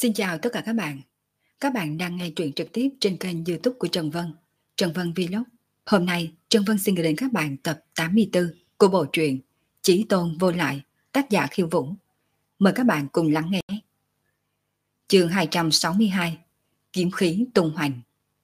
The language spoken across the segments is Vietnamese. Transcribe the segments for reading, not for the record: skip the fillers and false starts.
Xin chào tất cả các bạn. Các bạn đang nghe truyện trực tiếp trên kênh YouTube của Trần Vân, Trần Vân Vlog. Hôm nay, Trần Vân xin gửi đến các bạn tập 84 của bộ truyện Chí Tôn Vô Lại, tác giả Khiêu Vũ. Mời các bạn cùng lắng nghe. Chương 262, Kiếm khí tung hoành.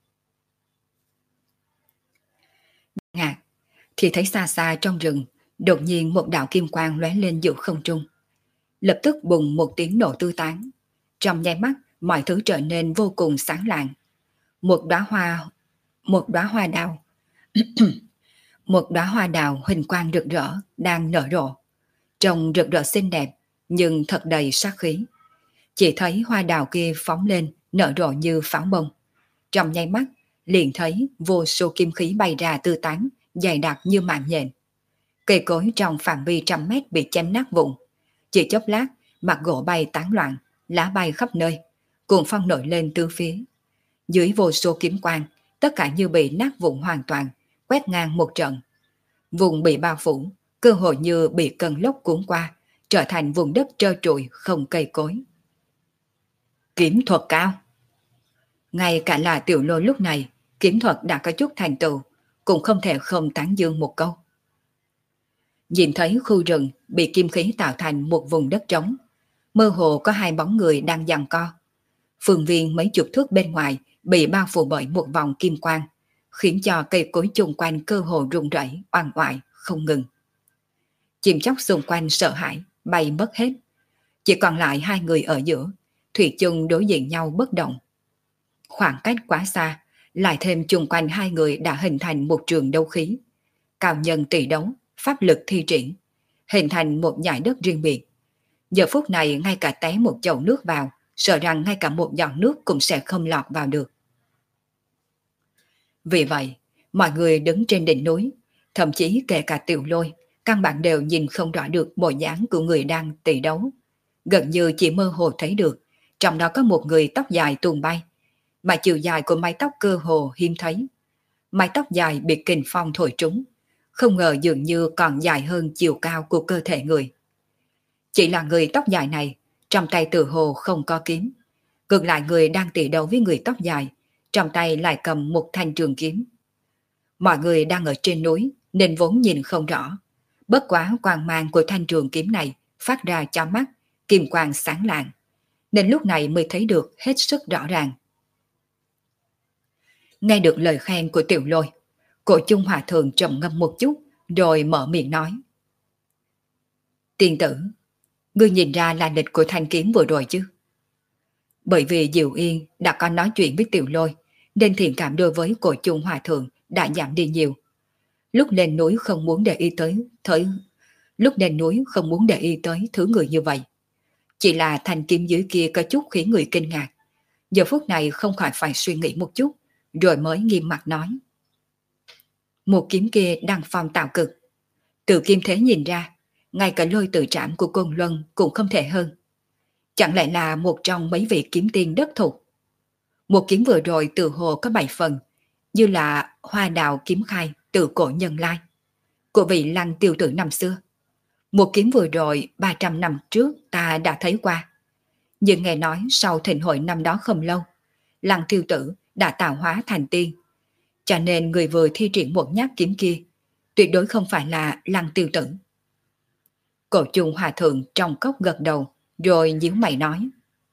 Ngạc, thì thấy xa xa trong rừng, đột nhiên một đạo kim quang lóe lên giữa không trung. Lập tức bùng một tiếng nổ tư tán. Trong nháy mắt, mọi thứ trở nên vô cùng sáng lạng. Một đóa hoa đào, một đóa hoa đào huỳnh quang rực rỡ đang nở rộ, trông rực rỡ xinh đẹp nhưng thật đầy sát khí. Chỉ thấy hoa đào kia phóng lên nở rộ như pháo bông. Trong nháy mắt, liền thấy vô số kim khí bay ra tư tán, dày đặc như mạng nhện. Cây cối trong phạm vi trăm mét bị chém nát vụn. Chỉ chốc lát, mặt gỗ bay tán loạn, lá bay khắp nơi, cuồng phong nổi lên tứ phía. Dưới vô số kiếm quang, tất cả như bị nát vụn hoàn toàn, quét ngang một trận. Vùng bị bao phủ, cơ hội như bị cơn lốc cuốn qua, trở thành vùng đất trơ trụi không cây cối. Kiếm thuật cao. Ngay cả là Tiểu Lôi lúc này, kiếm thuật đã có chút thành tựu, cũng không thể không tán dương một câu. Nhìn thấy khu rừng bị kim khí tạo thành một vùng đất trống, mơ hồ có hai bóng người đang giằng co. Phương viên mấy chục thước bên ngoài bị bao phủ bởi một vòng kim quang, khiến cho cây cối chung quanh cơ hồ rung rẩy oằn oại không ngừng. Chim chóc xung quanh sợ hãi, bay mất hết. Chỉ còn lại hai người ở giữa, thủy chung đối diện nhau bất động. Khoảng cách quá xa, lại thêm chung quanh hai người đã hình thành một trường đấu khí. Cao nhân tỷ đấu, pháp lực thi triển, hình thành một dải đất riêng biệt. Giờ phút này ngay cả té một chậu nước vào, sợ rằng ngay cả một giọt nước cũng sẽ không lọt vào được. Vì vậy, mọi người đứng trên đỉnh núi, thậm chí kể cả Tiểu Lôi, căn bản đều nhìn không rõ được bộ dáng của người đang tỷ đấu. Gần như chỉ mơ hồ thấy được, trong đó có một người tóc dài tuôn bay, mà chiều dài của mái tóc cơ hồ hiếm thấy. Mái tóc dài bị kình phong thổi trúng, không ngờ dường như còn dài hơn chiều cao của cơ thể người. Chỉ là người tóc dài này, trong tay tự hồ không có kiếm. Ngược lại người đang tỷ đấu với người tóc dài, trong tay lại cầm một thanh trường kiếm. Mọi người đang ở trên núi nên vốn nhìn không rõ. Bất quá quang mang của thanh trường kiếm này phát ra cho mắt, kim quang sáng lạng, nên lúc này mới thấy được hết sức rõ ràng. Nghe được lời khen của Tiểu Lôi, Cổ Chung Hòa Thượng trầm ngâm một chút rồi mở miệng nói. Tiên tử, ngươi nhìn ra là địch của thanh kiếm vừa rồi chứ? Bởi vì Diệu Yên đã có nói chuyện với Tiểu Lôi, nên thiện cảm đối với Cổ Chung Hòa Thượng đã giảm đi nhiều. Lúc lên núi không muốn để ý tới thứ người như vậy. Chỉ là thanh kiếm dưới kia có chút khiến người kinh ngạc. Giờ phút này không khỏi phải suy nghĩ một chút, rồi mới nghiêm mặt nói. Một kiếm kia đăng phong tạo cực. Từ kim thế nhìn ra, ngay cả lôi tự trảm của Côn Luân cũng không thể hơn. Chẳng lẽ là một trong mấy vị kiếm tiên đất thục? Một kiếm vừa rồi từ hồ có 7 phần, như là hoa đào kiếm khai từ cổ nhân lai, của vị Lăng Tiêu Tử năm xưa. Một kiếm vừa rồi 300 năm trước ta đã thấy qua. Nhưng nghe nói sau thịnh hội năm đó không lâu, Lăng Tiêu Tử đã tạo hóa thành tiên. Cho nên người vừa thi triển một nhát kiếm kia tuyệt đối không phải là Lăng Tiêu Tử. Cổ Chung Hòa Thượng trong cốc gật đầu, rồi nhíu mày nói.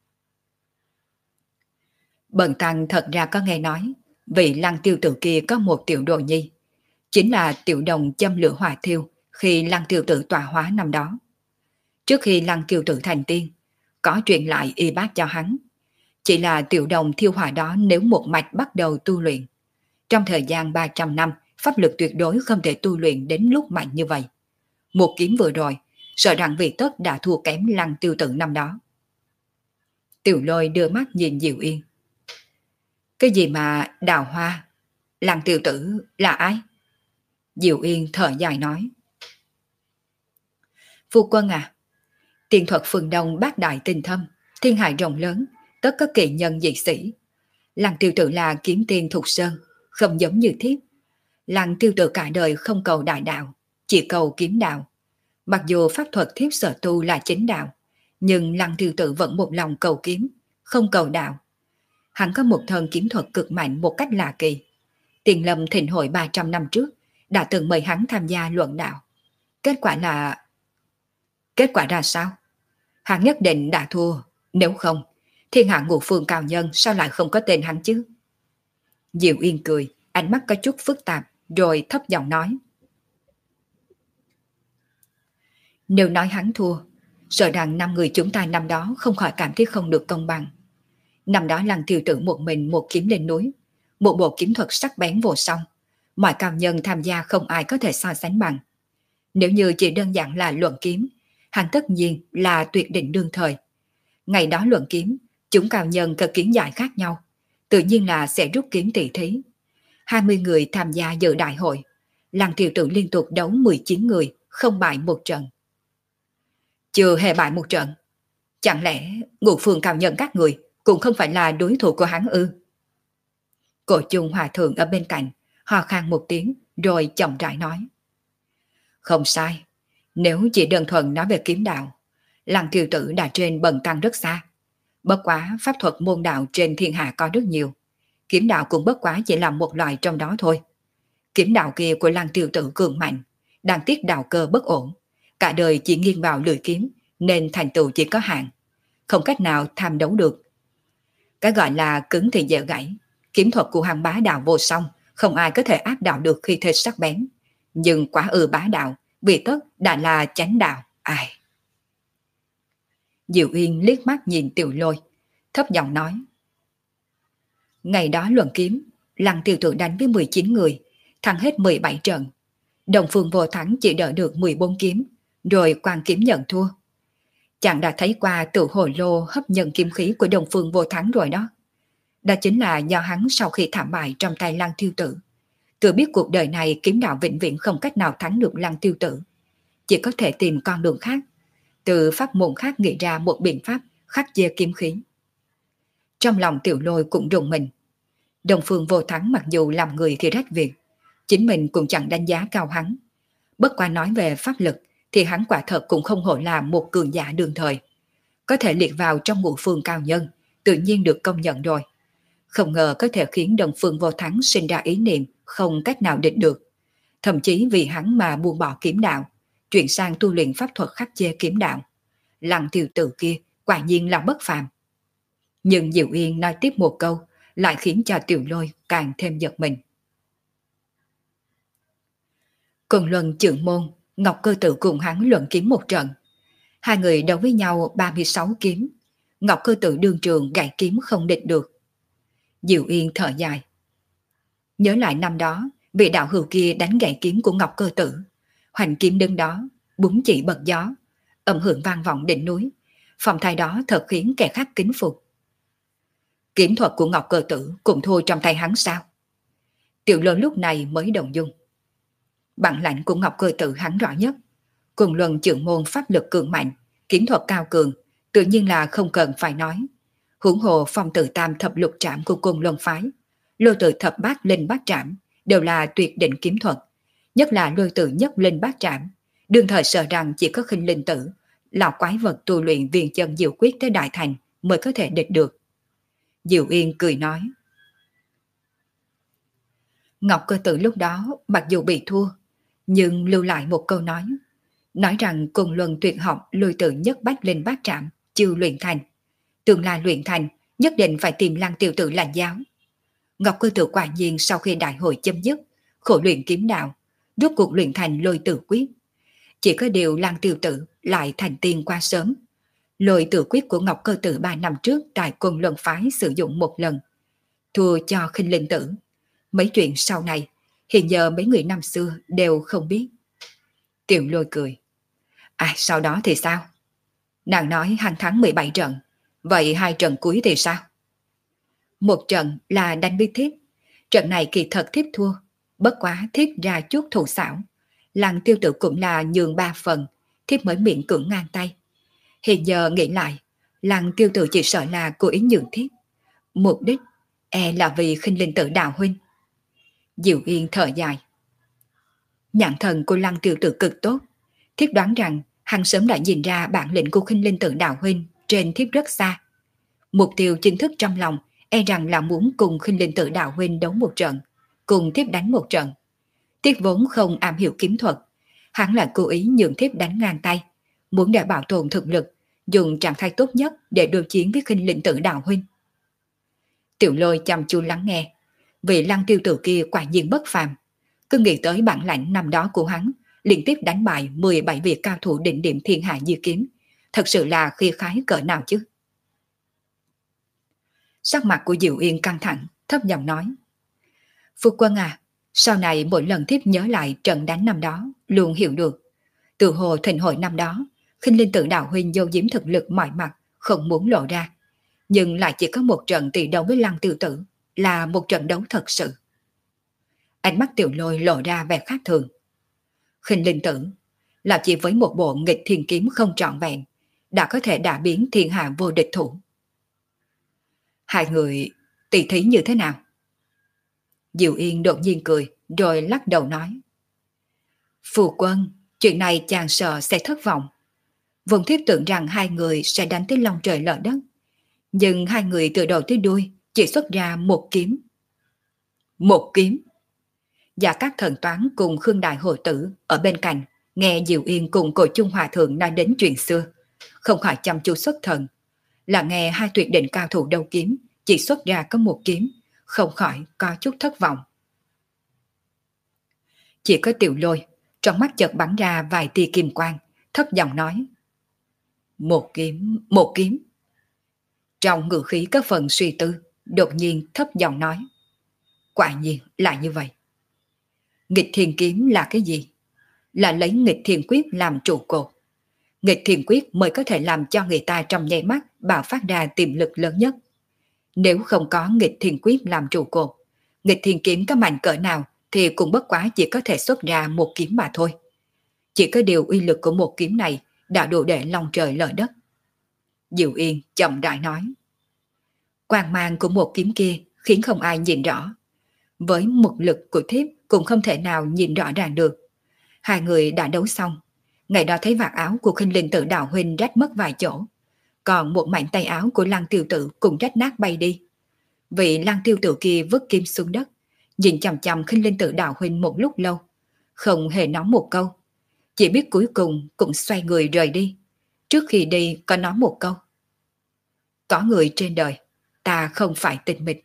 Bần tăng thật ra có nghe nói, vị Lăng Tiêu Tử kia có một tiểu đồ nhi, chính là tiểu đồng châm lửa hỏa thiêu khi Lăng Tiêu Tử tọa hóa năm đó. Trước khi Lăng Tiêu Tử thành tiên, có truyền lại y bát cho hắn. Chỉ là tiểu đồng thiêu hỏa đó nếu một mạch bắt đầu tu luyện, trong thời gian 300 năm, pháp lực tuyệt đối không thể tu luyện đến lúc mạnh như vậy. Một kiếm vừa rồi, sợ rằng vị tất đã thua kém Lăng Tiêu Tử năm đó. Tiểu Lôi đưa mắt nhìn Diệu Yên. Cái gì mà đào hoa? Lăng Tiêu Tử là ai? Diệu Yên thở dài nói. Phu quân à, tiền thuật phương Đông bát đại tinh thâm, thiên hải rộng lớn, tất có kỳ nhân dị sĩ. Lăng Tiêu Tử là kiếm tiên thuộc sơn, không giống như thiếp. Lăng Tiêu Tử cả đời không cầu đại đạo, chỉ cầu kiếm đạo. Mặc dù pháp thuật thiếp sở tu là chính đạo, nhưng Lăng Tiêu Tử vẫn một lòng cầu kiếm, không cầu đạo. Hắn có một thần kiếm thuật cực mạnh một cách lạ kỳ. Tiền Lâm thịnh hội 300 năm trước đã từng mời hắn tham gia luận đạo. Kết quả là... Kết quả ra sao? Hắn nhất định đã thua. Nếu không, thiên hạ ngũ phương cao nhân sao lại không có tên hắn chứ? Diệu Yên cười, ánh mắt có chút phức tạp, rồi thấp giọng nói. Nếu nói hắn thua, sợ rằng 5 người chúng ta năm đó không khỏi cảm thấy không được công bằng. Năm đó Lăng Tiêu Tử một mình một kiếm lên núi, một bộ kiếm thuật sắc bén vô song, mọi cao nhân tham gia không ai có thể so sánh bằng. Nếu như chỉ đơn giản là luận kiếm, hắn tất nhiên là tuyệt đỉnh đương thời. Ngày đó luận kiếm, chúng cao nhân có kiến giải khác nhau, tự nhiên là sẽ rút kiếm tỷ thí. 20 người tham gia dự đại hội, Lăng Tiêu Tử liên tục đấu 19 người, không bại một trận. Chưa hề bại một trận. Chẳng lẽ ngũ phương cao nhân các người cũng không phải là đối thủ của hắn ư? Cổ Chung Hòa Thượng ở bên cạnh, ho khan một tiếng rồi chậm rãi nói. Không sai, nếu chỉ đơn thuần nói về kiếm đạo, Lăng Tiêu Tử đã trên bậc tăng rất xa. Bất quá pháp thuật môn đạo trên thiên hạ có rất nhiều. Kiếm đạo cũng bất quá chỉ là một loại trong đó thôi. Kiếm đạo kia của Lăng Tiêu Tử cường mạnh, đang tiếc đạo cơ bất ổn. Cả đời chỉ nghiêng vào lưỡi kiếm, nên thành tựu chỉ có hạn. Không cách nào tham đấu được. Cái gọi là cứng thì dễ gãy. Kiếm thuật của hàng bá đạo vô song, không ai có thể áp đảo được khi thế sắc bén. Nhưng quá bá đạo, vì tất đã là chánh đạo. Ai? Diệu Yên liếc mắt nhìn Tiểu Lôi, thấp giọng nói. Ngày đó luận kiếm, Lăng Tiêu Tử đánh với 19 người, thắng hết 17 trận. Đồng Phương Vô Thắng chỉ đỡ được 14 kiếm, rồi quan kiếm nhận thua. Chàng đã thấy qua tự hồ lô hấp nhận kiếm khí của Đồng Phương Vô Thắng rồi đó. Đó chính là do hắn sau khi thảm bại trong tay Lăng Tiêu Tử. Tự biết cuộc đời này kiếm đạo vĩnh viễn không cách nào thắng được Lăng Tiêu Tử. Chỉ có thể tìm con đường khác, từ pháp môn khác nghĩ ra một biện pháp khắc chế kiếm khí. Trong lòng Tiểu Lôi cũng rùng mình. Đồng Phương Vô Thắng mặc dù làm người thì rách việc, chính mình cũng chẳng đánh giá cao hắn. Bất qua nói về pháp lực thì hắn quả thật cũng không hổ là một cường giả đương thời. Có thể liệt vào trong ngũ phương cao nhân, tự nhiên được công nhận rồi. Không ngờ có thể khiến Đồng Phương Vô Thắng sinh ra ý niệm không cách nào địch được. Thậm chí vì hắn mà buông bỏ kiếm đạo, chuyển sang tu luyện pháp thuật khắc chế kiếm đạo. Lăng Tiêu Tử kia quả nhiên là bất phàm. Nhưng Diệu Yên nói tiếp một câu lại khiến cho Tiểu Lôi càng thêm giật mình. Cùng Luân Chưởng Môn, Ngọc Cơ Tử cùng hắn luận kiếm một trận. Hai người đấu với nhau 36 kiếm. Ngọc Cơ Tử đương trường gãy kiếm không địch được. Diệu Yên thở dài. Nhớ lại năm đó, vị đạo hữu kia đánh gãy kiếm của Ngọc Cơ Tử. Hoành kiếm đứng đó, búng chỉ bật gió, âm hưởng vang vọng đỉnh núi. Phong thái đó thật khiến kẻ khác kính phục. Kiếm thuật của Ngọc Cơ Tử cũng thua trong tay hắn sao? Tiểu Lôi lúc này mới đồng dung. Bản lãnh của Ngọc Cơ Tử hắn rõ nhất. Cùng Luân Chưởng Môn pháp lực cường mạnh, kiếm thuật cao cường, tự nhiên là không cần phải nói. Huống hồ Phong Tự Tam thập lục trảm của Cùng Luân phái, Lôi Tự thập bát linh bát trảm đều là tuyệt đỉnh kiếm thuật, nhất là Lôi Tự nhất linh bát trảm, đương thời sợ rằng chỉ có Khinh Linh Tử, lão quái vật tu luyện viên chân diệu quyết tới đại thành mới có thể địch được. Diệu Yên cười nói. Ngọc Cơ Tử lúc đó mặc dù bị thua, nhưng lưu lại một câu nói rằng Cùng Luân tuyệt học Lôi Tự nhất bách linh bát trảm chưa luyện thành, tương lai luyện thành nhất định phải tìm Lăng Tiêu Tử làm giáo. Ngọc Cơ Tử quả nhiên sau khi đại hội chấm dứt, khổ luyện kiếm đạo, rốt cuộc luyện thành Lôi Tự quyết. Chỉ có điều Lăng Tiêu Tử lại thành tiên qua sớm. Lôi Tự quyết của Ngọc Cơ Tử 3 năm trước tại Côn Luân phái sử dụng một lần, thua cho Khinh Linh Tử. Mấy chuyện sau này hiện giờ mấy người năm xưa đều không biết. Tiểu Lôi cười. Sau đó thì sao? Nàng nói hắn thắng 17 trận, vậy 2 trận cuối thì sao? Một trận là đánh bí thiếp. Trận này kỳ thật thiếp thua, bất quá thiếp ra chút thủ xảo. Lăng Tiêu Tử cũng là nhường 3 phần, thiếp mới miễn cưỡng ngang tay. Hiện giờ nghĩ lại, Lăng Tiêu Tử chỉ sợ là cố ý nhường thiếp. Mục đích là vì Khinh Linh Tử đạo huynh. Diệu Yên thở dài. Nhãn thần của Lăng Tiêu Tử cực tốt, thiếp đoán rằng hắn sớm đã nhìn ra bản lĩnh của Khinh Linh Tử đạo huynh trên thiếp rất xa. Mục tiêu chính thức trong lòng e rằng là muốn cùng Khinh Linh Tự đạo huynh đấu một trận, cùng thiếp đánh một trận. Tiếc vốn không am hiểu kiếm thuật, hắn là cố ý nhường thiếp đánh ngang tay, muốn để bảo tồn thực lực, dùng trạng thái tốt nhất để đối chiến với Khinh Linh Tự đạo huynh. Tiểu Lôi chăm chú lắng nghe, vị Lăng Tiêu Tử kia quả nhiên bất phàm. Cứ nghĩ tới bản lãnh năm đó của hắn, liên tiếp đánh bại 17 vị cao thủ đỉnh điểm thiên hạ di kiếm, thật sự là khi khái cỡ nào chứ. Sắc mặt của Diệu Yên căng thẳng, thấp giọng nói: Phu quân à, sau này mỗi lần thiếp nhớ lại trận đánh năm đó, luôn hiểu được. Từ hồ thịnh hội năm đó, Khinh Linh Tự đạo huynh giấu giếm thực lực mọi mặt, không muốn lộ ra. Nhưng lại chỉ có một trận tỷ đấu với Lăng Tiêu Tử, là một trận đấu thật sự. Ánh mắt Tiểu Lôi lộ ra vẻ khác thường. Khinh Linh Tử là chỉ với một bộ nghịch thiên kiếm không trọn vẹn, đã có thể đả biến thiên hạ vô địch thủ. Hai người tỷ thí như thế nào? Diệu Yên đột nhiên cười, rồi lắc đầu nói: Phu quân, chuyện này chàng sợ sẽ thất vọng. Vốn thiếp tưởng rằng hai người sẽ đánh tới lòng trời lở đất, nhưng hai người từ đầu tới đuôi chỉ xuất ra một kiếm. Một kiếm? Và các thần toán cùng Khương Đại Hồ Tử ở bên cạnh nghe Diệu Yên cùng Cổ Chung Hòa Thượng nói đến chuyện xưa, không khỏi chăm chú xuất thần, là nghe hai tuyệt đỉnh cao thủ đấu kiếm chỉ xuất ra có một kiếm, không khỏi có chút thất vọng. Chỉ có Tiểu Lôi trong mắt chợt bắn ra vài tia kim quang, thấp giọng nói: Một kiếm, một kiếm. Trong ngữ khí có phần suy tư, đột nhiên thấp giọng nói: Quả nhiên là như vậy. Nghịch thiên kiếm là cái gì? Là lấy nghịch thiên quyết làm trụ cột. Nghịch thiên quyết mới có thể làm cho người ta trong nháy mắt bạo phát ra tiềm lực lớn nhất. Nếu không có nghịch thiên quyết làm trụ cột, nghịch thiên kiếm có mạnh cỡ nào thì cũng bất quá chỉ có thể xuất ra một kiếm mà thôi. Chỉ có điều uy lực của một kiếm này đã đủ để long trời lở đất. Diệu Yên chậm rãi nói: Quang mang của một kiếm kia khiến không ai nhìn rõ. Với một lực của thiếp cũng không thể nào nhìn rõ ràng được. Hai người đã đấu xong. Ngày đó thấy vạt áo của Khinh Linh Tự đạo huynh rách mất vài chỗ, còn một mảnh tay áo của Lăng Tiêu Tử cũng rách nát bay đi. Vị Lăng Tiêu Tử kia vứt kim xuống đất, nhìn chằm chằm Khinh Linh Tự đạo huynh một lúc lâu, không hề nói một câu, chỉ biết cuối cùng cũng xoay người rời đi. Trước khi đi có nói một câu: Có người trên đời, ta không phải tịch mịch.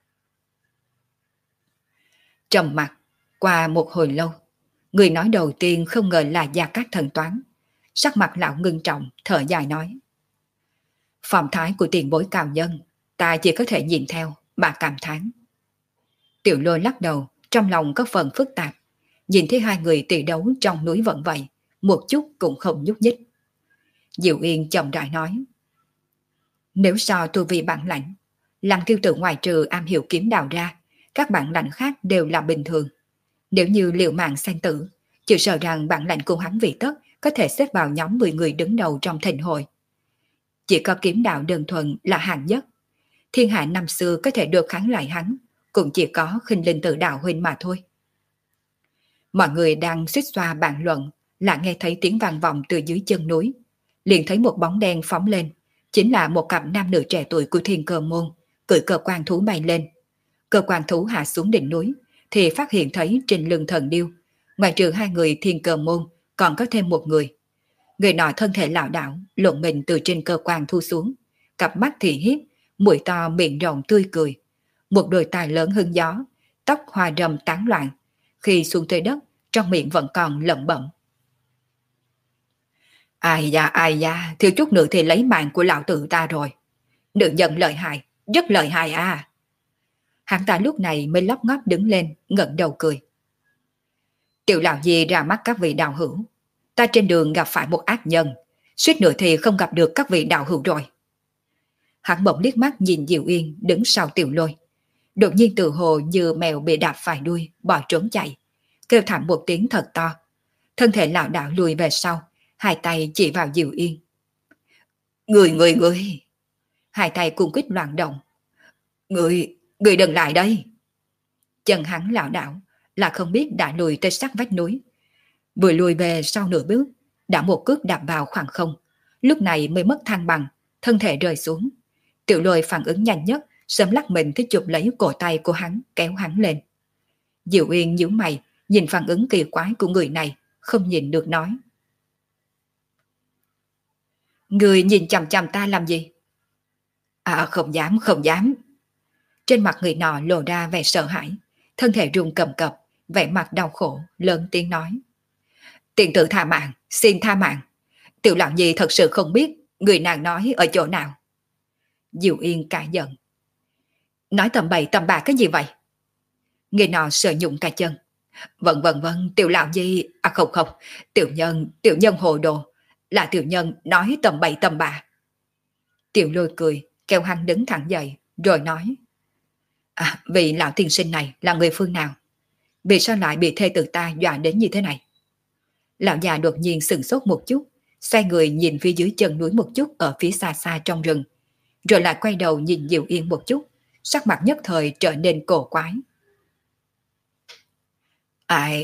Trầm mặc qua một hồi lâu, người nói đầu tiên không ngờ là Gia Cát Thần Toán. Sắc mặt lão ngưng trọng, thở dài nói: Phong thái của tiền bối cao nhân, ta chỉ có thể nhìn theo mà cảm thán. Tiểu Lôi lắc đầu, trong lòng có phần phức tạp. Nhìn thấy hai người tỷ đấu trong núi vẫn vậy, một chút cũng không nhúc nhích. Diệu Yên chậm rãi nói: Nếu so tu vi bản lãnh, Lăng Tiêu Tử ngoài trừ am hiểu kiếm đạo ra, các bản lãnh khác đều là bình thường. Nếu như liều mạng sanh tử, chỉ sợ rằng bản lãnh của hắn vì tất có thể xếp vào nhóm 10 người đứng đầu trong thịnh hội. Chỉ có kiếm đạo đơn thuần là hạng nhất. Thiên hạ năm xưa có thể được kháng lại hắn, cũng chỉ có Khinh Linh Tự đạo huynh mà thôi. Mọi người đang xích xoa bàn luận, lại nghe thấy tiếng vang vọng từ dưới chân núi. Liền thấy một bóng đen phóng lên, chính là một cặp nam nữ trẻ tuổi của Thiên Cơ Môn, cưỡi cơ quan thú bay lên. Cơ quan thú hạ xuống đỉnh núi, thì phát hiện thấy trên lưng thần điêu, ngoài trừ hai người Thiên Cơ Môn, còn có thêm một người. Người nọ thân thể lảo đảo, lộn mình từ trên cơ quan thu xuống, cặp mắt thì hiếp, mũi to miệng rộng tươi cười, một đôi tai lớn hưng gió, tóc hoa râm tán loạn, khi xuống tới đất, trong miệng vẫn còn lẩm bẩm: ai da, thiếu chút nữa thì lấy mạng của lão tử ta rồi. Nữ nhân lợi hại, rất lợi hại à. Hắn ta lúc này mới lóc ngóp đứng lên, ngẩng đầu cười: Tiểu lão gì ra mắt các vị đạo hữu, ta trên đường gặp phải một ác nhân, suýt nữa thì không gặp được các vị đạo hữu rồi. Hắn bỗng liếc mắt nhìn Diệu Yên đứng sau Tiểu Lôi, đột nhiên tự hồ như mèo bị đạp phải đuôi bỏ trốn chạy, kêu thảm một tiếng thật to, thân thể lảo đảo lùi về sau, hai tay chỉ vào Diệu Yên. Người. Hai tay cùng quýt loạn động. Người đừng lại đây. Chân hắn lảo đảo, là không biết đã lùi tới sát vách núi. Vừa lùi về sau nửa bước, đã một cước đạp vào khoảng không, lúc này mới mất thăng bằng, thân thể rơi xuống. Tiểu Lôi phản ứng nhanh nhất, sớm lắc mình thích chụp lấy cổ tay của hắn, kéo hắn lên. Diệu Uyên nhíu mày, nhìn phản ứng kỳ quái của người này, không nhìn được nói. Người nhìn chằm chằm ta làm gì? À không dám, không dám. Trên mặt người nọ lộ ra vẻ sợ hãi, thân thể run cầm cập, vẻ mặt đau khổ, lớn tiếng nói. Tiền tử tha mạng, xin tha mạng. Tiểu Lão Nhi thật sự không biết người nàng nói ở chỗ nào. Diệu Yên cả giận. Nói tầm bậy tầm bạ cái gì vậy? Người nọ sợ nhụng cả chân. Vâng, Tiểu Lão Nhi, à không không, tiểu nhân hồ đồ, là tiểu nhân nói tầm bậy tầm bạ. Tiểu Lôi cười, kéo hắn đứng thẳng dậy, rồi nói. À, vị lão tiên sinh này là người phương nào? Vì sao lại bị thê tử ta dọa đến như thế này? Lão già đột nhiên sừng sốt một chút, xoay người nhìn phía dưới chân núi một chút ở phía xa xa trong rừng, rồi lại quay đầu nhìn Diệu Yên một chút, sắc mặt nhất thời trở nên cổ quái. Ai,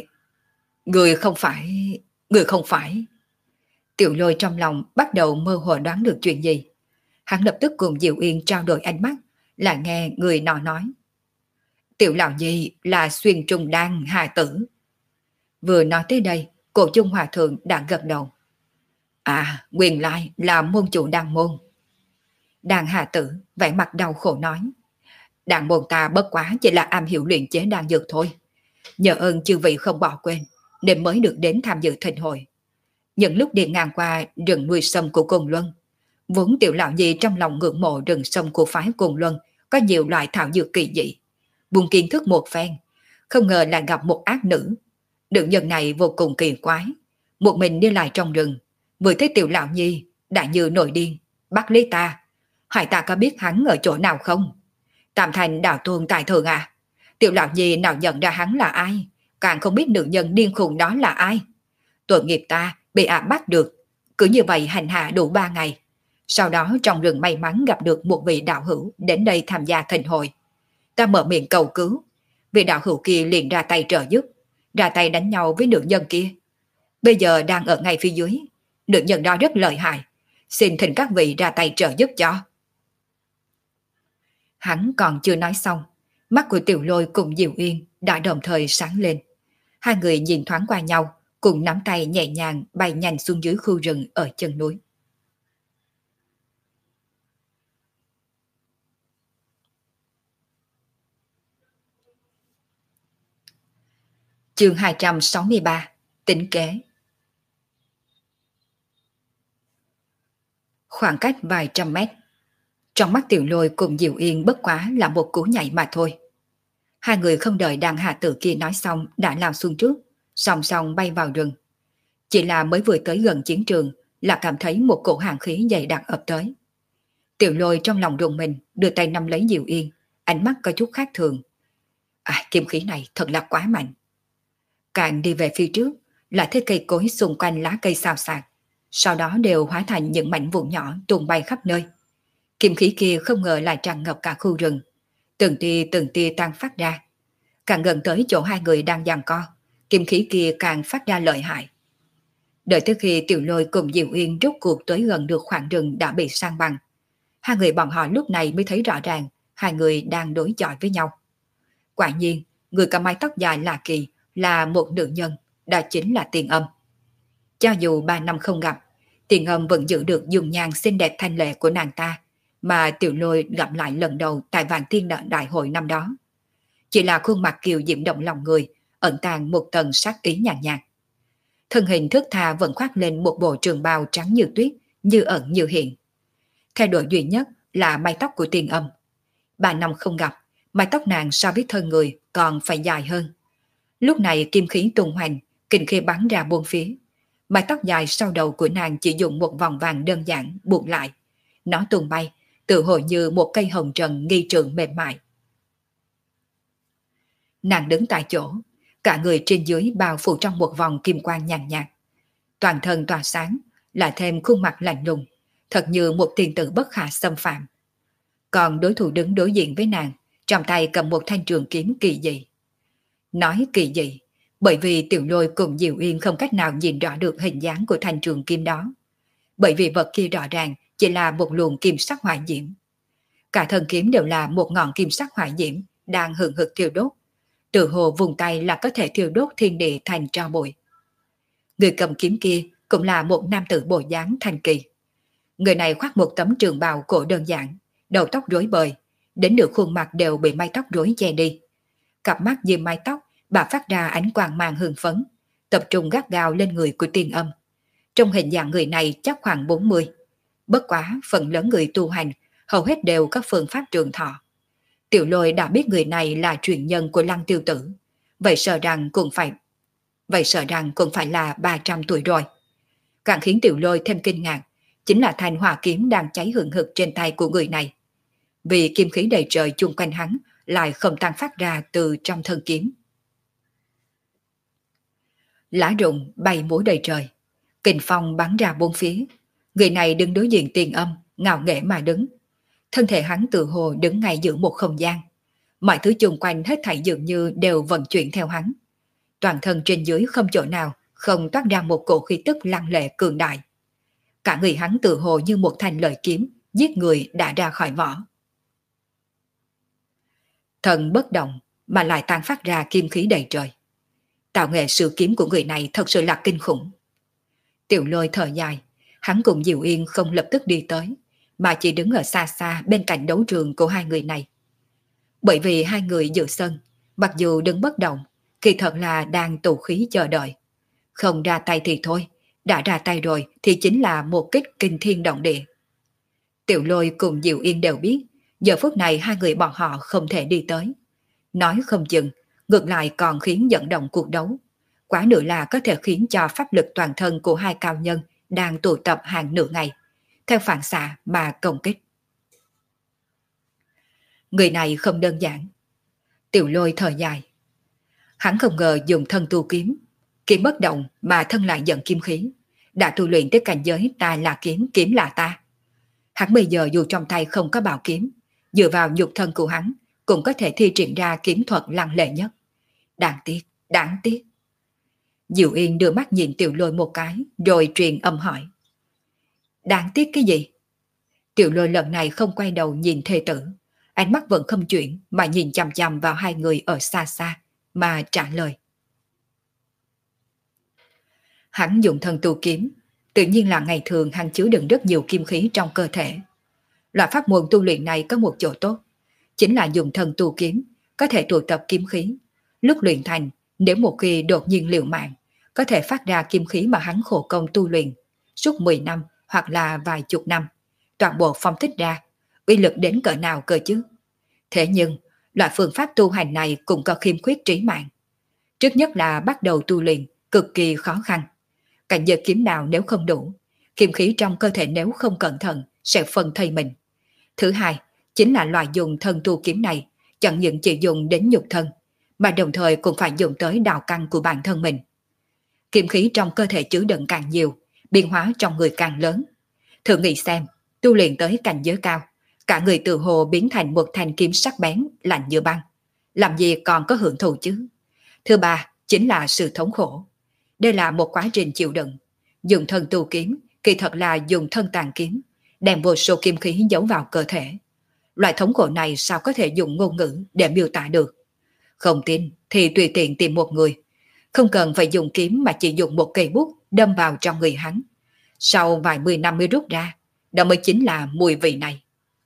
người không phải. Tiểu Lôi trong lòng bắt đầu mơ hồ đoán được chuyện gì. Hắn lập tức cùng Diệu Yên trao đổi ánh mắt, là nghe người nọ nói. Tiểu Lão Nhi là Xuyên Trung Đan Hà Tử. Vừa nói tới đây, Cổ Trung Hòa Thượng đã gật đầu. À, nguyên lai là môn chủ Đan môn. Đan Hà Tử vẻ mặt đau khổ nói. Đan môn ta bất quá chỉ là am hiểu luyện chế đan dược thôi. Nhờ ơn chư vị không bỏ quên, nên mới được đến tham dự thịnh hội. Những lúc đi ngang qua rừng nuôi sâm của Côn Luân, vốn Tiểu Lão Nhi trong lòng ngưỡng mộ rừng sâm của phái Côn Luân có nhiều loại thảo dược kỳ dị. Buông kiến thức một phen, không ngờ lại gặp một ác nữ. Nữ nhân này vô cùng kỳ quái, một mình đi lại trong rừng, vừa thấy Tiểu Lão Nhi đã như nổi điên, bắt lấy ta. Hỏi ta có biết hắn ở chỗ nào không? Tam Thành đạo tôn tài thường à? Tiểu Lão Nhi nào nhận ra hắn là ai, càng không biết nữ nhân điên khùng đó là ai. Tội nghiệp ta bị ả bắt được, cứ như vậy hành hạ đủ 3 ngày. Sau đó trong rừng may mắn gặp được một vị đạo hữu đến đây tham gia thịnh hội. Ta mở miệng cầu cứu, vị đạo hữu kia liền ra tay trợ giúp, ra tay đánh nhau với nữ nhân kia. Bây giờ đang ở ngay phía dưới, nữ nhân đó rất lợi hại, xin thỉnh các vị ra tay trợ giúp cho. Hắn còn chưa nói xong, mắt của Tiểu Lôi cùng Diệu Yên đã đồng thời sáng lên. Hai người nhìn thoáng qua nhau, cùng nắm tay nhẹ nhàng bay nhanh xuống dưới khu rừng ở chân núi. Chương 263, tính kế. Khoảng cách vài trăm mét, trong mắt Tiểu Lôi cùng Diệu Yên bất quá là một cú nhảy mà thôi. Hai người không đợi Đan Hạ Tử kia nói xong đã lao xuống trước, song song bay vào rừng. Chỉ là mới vừa tới gần chiến trường là cảm thấy một cổ hàn khí dày đặc ập tới. Tiểu Lôi trong lòng rùng mình, đưa tay nắm lấy Diệu Yên, ánh mắt có chút khác thường. À, kiếm khí này thật là quá mạnh. Càng đi về phía trước là thấy cây cối xung quanh lá cây xào xạc, sau đó đều hóa thành những mảnh vụn nhỏ tung bay khắp nơi. Kiếm khí kia không ngờ lại tràn ngập cả khu rừng, từng tia tan phát ra. Càng gần tới chỗ hai người đang giằng co, kiếm khí kia càng phát ra lợi hại. Đợi tới khi Tiểu Lôi cùng Diệu Yên rút cuộc tới gần được khoảng rừng đã bị san bằng, hai người bọn họ lúc này mới thấy rõ ràng hai người đang đối chọi với nhau. Quả nhiên, người có mái tóc dài lạ kỳ là một nữ nhân, đó chính là Tiền Âm. Cho dù 3 năm không gặp, Tiền Âm vẫn giữ được dung nhan xinh đẹp thanh lệ của nàng ta, mà Tiểu Lôi gặp lại lần đầu tại Vạn Tiên Đại hội năm đó. Chỉ là khuôn mặt kiều diễm động lòng người, ẩn tàng một tầng sát ý nhàn nhạt. Thân hình thướt tha vẫn khoác lên một bộ trường bào trắng như tuyết, như ẩn như hiện. Thay đổi duy nhất là mái tóc của Tiền Âm. 3 năm không gặp, mái tóc nàng so với thân người còn phải dài hơn. Lúc này kim khí tung hoành, kình khí bắn ra bốn phía. Mái tóc dài sau đầu của nàng chỉ dùng một vòng vàng đơn giản buộc lại. Nó tung bay, tự hồ như một cây hồng trần nghi trượng mềm mại. Nàng đứng tại chỗ, cả người trên dưới bao phủ trong một vòng kim quang nhàn nhạt. Toàn thân tỏa sáng, lại thêm khuôn mặt lạnh lùng, thật như một tiên tử bất khả xâm phạm. Còn đối thủ đứng đối diện với nàng, trong tay cầm một thanh trường kiếm kỳ dị. Nói kỳ dị, bởi vì Tiểu Lôi cùng Diệu Yên không cách nào nhìn rõ được hình dáng của thanh trường kim đó. Bởi vì vật kia rõ ràng chỉ là một luồng kim sắc hỏa diễm. Cả thân kiếm đều là một ngọn kim sắc hỏa diễm đang hừng hực thiêu đốt. Tự hồ vùng tay là có thể thiêu đốt thiên địa thành tro bụi. Người cầm kiếm kia cũng là một nam tử bộ dáng thanh kỳ. Người này khoác một tấm trường bào cổ đơn giản, đầu tóc rối bời, đến nửa khuôn mặt đều bị mái tóc rối che đi. Cặp mắt dưới mái tóc bà phát ra ánh quang mang hưng phấn, tập trung gắt gao lên người của Tiên Âm. Trong hình dạng người này chắc khoảng 40. Bất quá phần lớn người tu hành hầu hết đều có phương pháp trường thọ. Tiểu Lôi đã biết người này là truyền nhân của Lăng Tiêu Tử, vậy sợ rằng cũng phải là 300 tuổi rồi. Càng khiến Tiểu Lôi thêm kinh ngạc chính là thanh hỏa kiếm đang cháy hừng hực trên tay của người này. Vì kim khí đầy trời chung quanh hắn lại không tan phát ra từ trong thân kiếm. Lá rụng bay múa đầy trời, kình phong bắn ra bốn phía. Người này đứng đối diện Tiên Âm, ngạo nghễ mà đứng. Thân thể hắn tự hồ đứng ngay giữa một không gian. Mọi thứ chung quanh hết thảy dường như đều vận chuyển theo hắn. Toàn thân trên dưới không chỗ nào không toát ra một cổ khí tức lăng lệ cường đại. Cả người hắn tự hồ như một thanh lợi kiếm, giết người đã ra khỏi vỏ. Thần bất động mà lại tan phát ra kim khí đầy trời. Tạo nghệ sử kiếm của người này thật sự là kinh khủng. Tiểu Lôi thở dài, hắn cùng Diệu Yên không lập tức đi tới, mà chỉ đứng ở xa xa bên cạnh đấu trường của hai người này. Bởi vì hai người dự sân, mặc dù đứng bất động, kỳ thật là đang tụ khí chờ đợi. Không ra tay thì thôi, đã ra tay rồi thì chính là một kích kinh thiên động địa. Tiểu Lôi cùng Diệu Yên đều biết, giờ phút này hai người bọn họ không thể đi tới. Nói không chừng, ngược lại còn khiến dẫn động cuộc đấu. Quá nữa là có thể khiến cho pháp lực toàn thân của hai cao nhân đang tụ tập hàng nửa ngày, theo phản xạ mà công kích. Người này không đơn giản. Tiểu Lôi thở dài. Hắn không ngờ dùng thân tu kiếm, kiếm bất động mà thân lại giận kim khí, đã tu luyện tới cảnh giới ta là kiếm, kiếm là ta. Hắn bây giờ dù trong tay không có bảo kiếm, dựa vào nhục thân của hắn cũng có thể thi triển ra kiếm thuật lăng lệ nhất. Đáng tiếc, đáng tiếc. Diệu Yên đưa mắt nhìn Tiểu Lôi một cái, rồi truyền âm hỏi. Đáng tiếc cái gì? Tiểu Lôi lần này không quay đầu nhìn thê tử, ánh mắt vẫn không chuyển mà nhìn chằm chằm vào hai người ở xa xa, mà trả lời. Hắn dùng thân tu kiếm, tự nhiên là ngày thường hắn chứa đựng rất nhiều kim khí trong cơ thể. Loại pháp môn tu luyện này có một chỗ tốt, chính là dùng thân tu kiếm, có thể tụ tập kim khí. Lúc luyện thành, nếu một khi đột nhiên liều mạng, có thể phát ra kim khí mà hắn khổ công tu luyện, suốt 10 năm hoặc là vài chục năm, toàn bộ phong thích ra, uy lực đến cỡ nào cơ chứ. Thế nhưng, loại phương pháp tu hành này cũng có khiếm khuyết trí mạng. Trước nhất là bắt đầu tu luyện, cực kỳ khó khăn. Cảnh giới kiếm nào nếu không đủ, kim khí trong cơ thể nếu không cẩn thận sẽ phân thây mình. Thứ hai, chính là loại dùng thân tu kiếm này, chẳng những chỉ dùng đến nhục thân, mà đồng thời cũng phải dùng tới đạo căn của bản thân mình. Kim khí trong cơ thể chứa đựng càng nhiều, biến hóa trong người càng lớn. Thử nghĩ xem, tu luyện tới cảnh giới cao, cả người tự hồ biến thành một thanh kiếm sắc bén, lạnh như băng. Làm gì còn có hưởng thụ chứ? Thứ ba, chính là sự thống khổ. Đây là một quá trình chịu đựng. Dùng thân tu kiếm, kỳ thật là dùng thân tàn kiếm, đem vô số kim khí giấu vào cơ thể. Loại thống khổ này sao có thể dùng ngôn ngữ để miêu tả được? Không tin thì tùy tiện tìm một người, không cần phải dùng kiếm mà chỉ dùng một cây bút đâm vào trong người hắn. Sau vài 10 năm mới rút ra, đó mới chính là mùi vị này.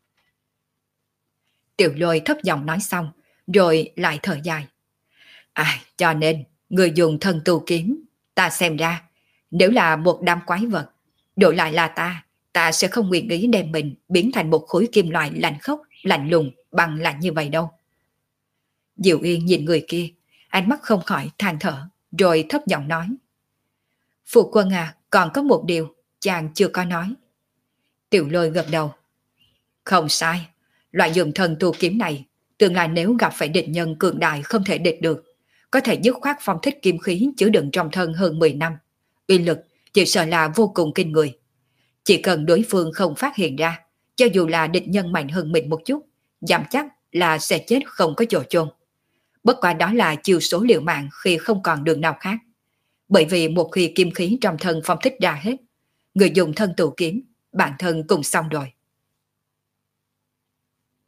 Tiểu Lôi thấp giọng nói xong, rồi lại thở dài. Cho nên, người dùng thân tu kiếm, ta xem ra, nếu là một đám quái vật, đổi lại là ta sẽ không nguyện ý đem mình biến thành một khối kim loại lạnh khốc, lạnh lùng, bằng lạnh như vậy đâu. Diệu Yên nhìn người kia, ánh mắt không khỏi than thở, rồi thấp giọng nói. Phụ quân còn có một điều, chàng chưa có nói. Tiểu Lôi gật đầu. Không sai, loại dùng thần tu kiếm này, tương lai nếu gặp phải địch nhân cường đại không thể địch được, có thể dứt khoát phong thích kim khí chứa đựng trong thân hơn 10 năm. Uy lực chỉ sợ là vô cùng kinh người. Chỉ cần đối phương không phát hiện ra, cho dù là địch nhân mạnh hơn mình một chút, dám chắc là sẽ chết không có chỗ chôn. Bất quá đó là chiêu số liều mạng khi không còn đường nào khác. Bởi vì một khi kim khí trong thân phong thích ra hết, người dùng thân tụ kiếm, bản thân cùng xong rồi.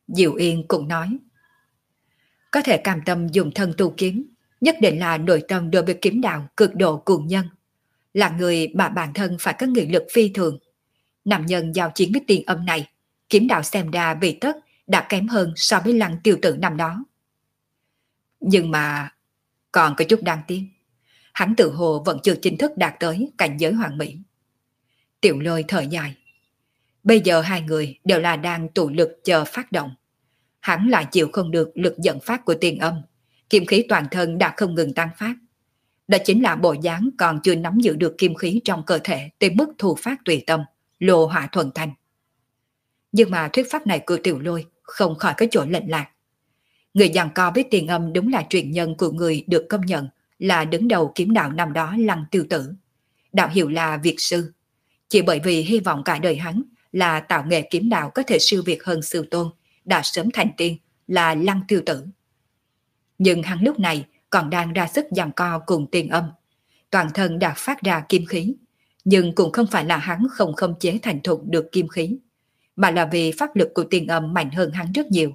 Diệu Yên cũng nói, có thể cam tâm dùng thân tu kiếm, nhất định là nội tâm đối với kiếm đạo cực độ cuồng nhân, là người mà bản thân phải có nghị lực phi thường. Nam nhân giao chiến với tiền âm này, kiếm đạo xem ra vì tất đã kém hơn so với Lăng Tiêu Tử năm đó. Nhưng mà còn có chút đáng tiếc, hắn tự hồ vẫn chưa chính thức đạt tới cảnh giới hoàn mỹ. Tiểu Lôi thở dài, bây giờ hai người đều là đang tụ lực chờ phát động. Hắn lại chịu không được lực dẫn phát của tiền âm, kim khí toàn thân đã không ngừng tăng phát. Đó chính là bộ dáng còn chưa nắm giữ được kim khí trong cơ thể tới mức thu phát tùy tâm, lô hỏa thuần thanh. Nhưng mà thuyết pháp này của Tiểu Lôi không khỏi có chỗ lệch lạc. Người giằng co với tiền âm đúng là truyền nhân của người được công nhận là đứng đầu kiếm đạo năm đó Lăng Tiêu Tử. Đạo hiệu là Việt Sư. Chỉ bởi vì hy vọng cả đời hắn là tạo nghệ kiếm đạo có thể siêu việt hơn sư tôn, đã sớm thành tiên là Lăng Tiêu Tử. Nhưng hắn lúc này còn đang ra sức giằng co cùng tiền âm. Toàn thân đã phát ra kim khí, nhưng cũng không phải là hắn không khống chế thành thục được kim khí, mà là vì pháp lực của tiền âm mạnh hơn hắn rất nhiều.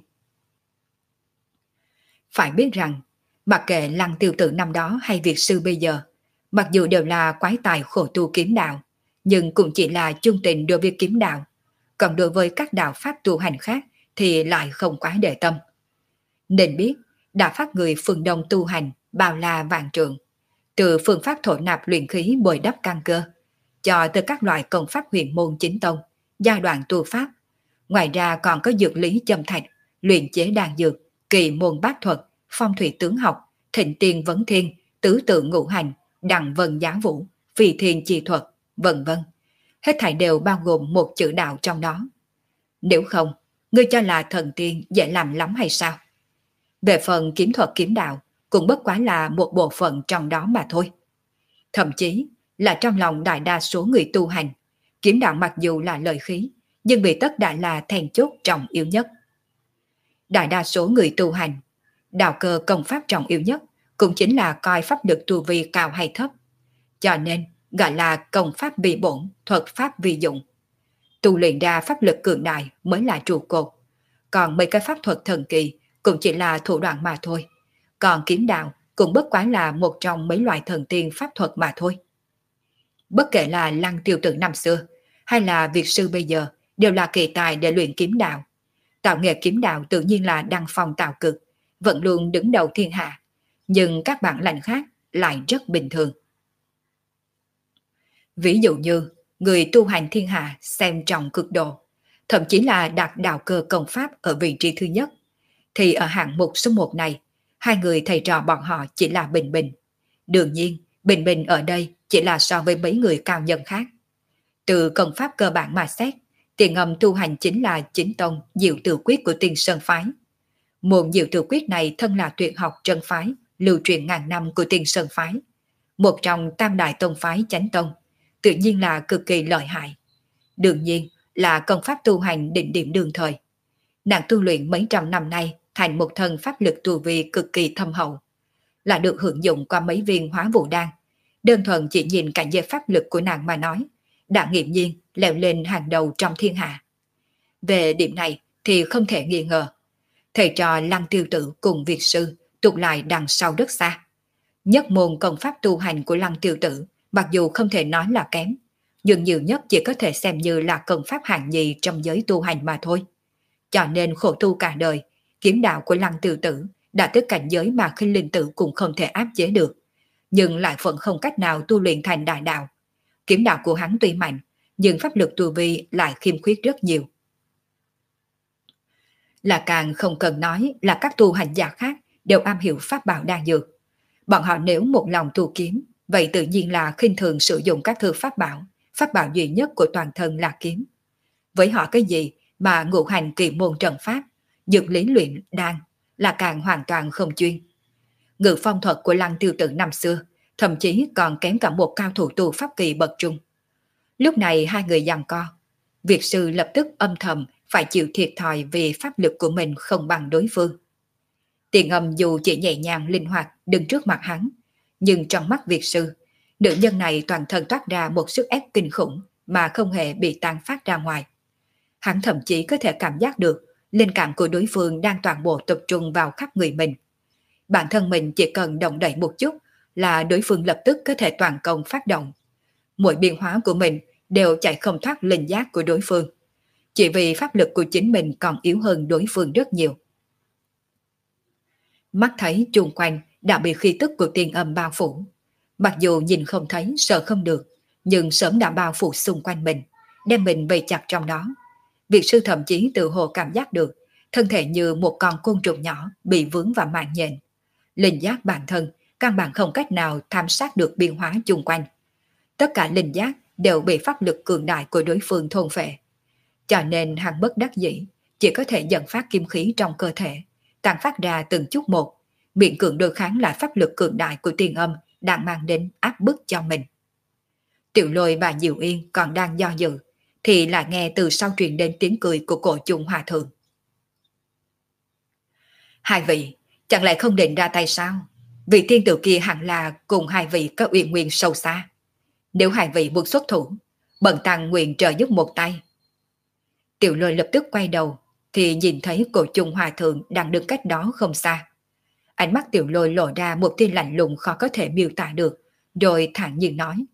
Phải biết rằng, mặc kệ Lăng Tiêu Tử năm đó hay Việt Sư bây giờ, mặc dù đều là quái tài khổ tu kiếm đạo, nhưng cũng chỉ là chung tình đối với kiếm đạo, còn đối với các đạo pháp tu hành khác thì lại không quá để tâm. Nên biết, đạo pháp người phương Đông tu hành bao la vạn trượng, từ phương pháp thổ nạp luyện khí bồi đắp căn cơ, cho tới các loại công pháp huyền môn chính tông, giai đoạn tu pháp. Ngoài ra còn có dược lý châm thạch, luyện chế đan dược, kỳ môn bát thuật, phong thủy tướng học, thịnh tiên vấn thiên, tứ tự ngũ hành, đằng vân giá vũ, phi thiên chi thuật, vân vân. Hết thảy đều bao gồm một chữ đạo trong đó. Nếu không, ngươi cho là thần tiên dễ làm lắm hay sao? Về phần kiếm thuật kiếm đạo, cũng bất quá là một bộ phận trong đó mà thôi. Thậm chí là trong lòng đại đa số người tu hành, kiếm đạo mặc dù là lợi khí, nhưng bị tất đại là then chốt trọng yếu nhất. Đại đa số người tu hành, đạo cơ công pháp trọng yếu nhất cũng chính là coi pháp lực tu vi cao hay thấp. Cho nên gọi là công pháp vi bổn, thuật pháp vi dụng. Tu luyện ra pháp lực cường đại mới là trụ cột. Còn mấy cái pháp thuật thần kỳ cũng chỉ là thủ đoạn mà thôi. Còn kiếm đạo cũng bất quá là một trong mấy loại thần tiên pháp thuật mà thôi. Bất kể là Lăng Tiêu Tử năm xưa hay là Việt Sư bây giờ đều là kỳ tài để luyện kiếm đạo. Tạo nghệ kiếm đạo tự nhiên là đăng phong tạo cực, vẫn luôn đứng đầu thiên hạ. Nhưng các bản lãnh khác lại rất bình thường. Ví dụ như người tu hành thiên hạ xem trọng cực độ, thậm chí là đặt đạo cơ công pháp ở vị trí thứ nhất, thì ở hạng mục số 1 này, hai người thầy trò bọn họ chỉ là bình bình. Đương nhiên, bình bình ở đây chỉ là so với mấy người cao nhân khác. Từ công pháp cơ bản mà xét, Tiền Âm tu hành chính là chính tông Diệu Tử Quyết của Tiên Sơn Phái. Môn Diệu Tử Quyết này thân là tuyệt học trân phái, lưu truyền ngàn năm của Tiên Sơn Phái. Một trong tam đại tông phái chánh tông, tự nhiên là cực kỳ lợi hại. Đương nhiên là công pháp tu hành đỉnh điểm đương thời. Nàng tu luyện mấy trăm năm nay thành một thân pháp lực tu vi cực kỳ thâm hậu, là được hưởng dụng qua mấy viên hóa vũ đan. Đơn thuần chỉ nhìn cảnh giới pháp lực của nàng mà nói, đã nghiễm nhiên leo lên hàng đầu trong thiên hạ. Về điểm này thì không thể nghi ngờ, thầy trò Lăng Tiêu Tử cùng Việt Sư tụt lại đằng sau rất xa. Nhất môn công pháp tu hành của Lăng Tiêu Tử mặc dù không thể nói là kém, nhưng nhiều nhất chỉ có thể xem như là công pháp hạng nhì trong giới tu hành mà thôi. Cho nên khổ tu cả đời, kiếm đạo của Lăng Tiêu Tử đã tới cảnh giới mà Khinh Linh Tử cũng không thể áp chế được, nhưng lại vẫn không cách nào tu luyện thành đại đạo. Kiếm đạo của hắn tuy mạnh, nhưng pháp lực tu vi lại khiêm khuyết rất nhiều. Là càng không cần nói là các tu hành giả khác đều am hiểu pháp bảo đan dược. Bọn họ nếu một lòng tu kiếm, vậy tự nhiên là khinh thường sử dụng các thư pháp bảo duy nhất của toàn thân là kiếm. Với họ cái gì mà ngũ hành kỳ môn trận pháp, dược lý luyện đan là càng hoàn toàn không chuyên. Ngự phong thuật của Lăng Tiêu Tử năm xưa thậm chí còn kém cả một cao thủ tu pháp kỳ bậc trung. Lúc này hai người giằng co, Việt Sư lập tức âm thầm phải chịu thiệt thòi vì pháp lực của mình không bằng đối phương. Tiền Âm dù chỉ nhẹ nhàng linh hoạt đứng trước mặt hắn, nhưng trong mắt Việt Sư, nữ nhân này toàn thân toát ra một sức ép kinh khủng mà không hề bị tan phát ra ngoài. Hắn thậm chí có thể cảm giác được linh cảm của đối phương đang toàn bộ tập trung vào khắp người mình. Bản thân mình chỉ cần động đậy một chút là đối phương lập tức có thể toàn công phát động. Mỗi biến hóa của mình đều chạy không thoát linh giác của đối phương. Chỉ vì pháp lực của chính mình còn yếu hơn đối phương rất nhiều. Mắt thấy chung quanh đã bị khí tức của tiên âm bao phủ. Mặc dù nhìn không thấy, sợ không được, nhưng sớm đã bao phủ xung quanh mình, đem mình vây chặt trong đó. Việt sư thậm chí tự hồ cảm giác được, thân thể như một con côn trùng nhỏ bị vướng vào mạng nhện. Linh giác bản thân, căn bản không cách nào tham sát được biến hóa chung quanh. Tất cả linh giác đều bị pháp lực cường đại của đối phương thôn phệ. Cho nên hắn bất đắc dĩ, chỉ có thể dẫn phát kim khí trong cơ thể, tàn phát ra từng chút một, miễn cưỡng đối kháng lại pháp lực cường đại của tiên âm đang mang đến áp bức cho mình. Tiểu Lôi và Diệu Yên còn đang do dự, thì lại nghe từ sau truyền đến tiếng cười của cổ chung hòa thượng. Hai vị, chẳng lẽ không định ra tay sao? Vị tiên tử kia hẳn là cùng hai vị có uyên nguyên sâu xa. Nếu hai vị muốn xuất thủ, bần tăng nguyện trợ giúp một tay. Tiểu Lôi lập tức quay đầu, thì nhìn thấy cổ chung hòa thượng đang đứng cách đó không xa. Ánh mắt Tiểu Lôi lộ ra một tia lạnh lùng khó có thể miêu tả được, rồi thản nhiên nói.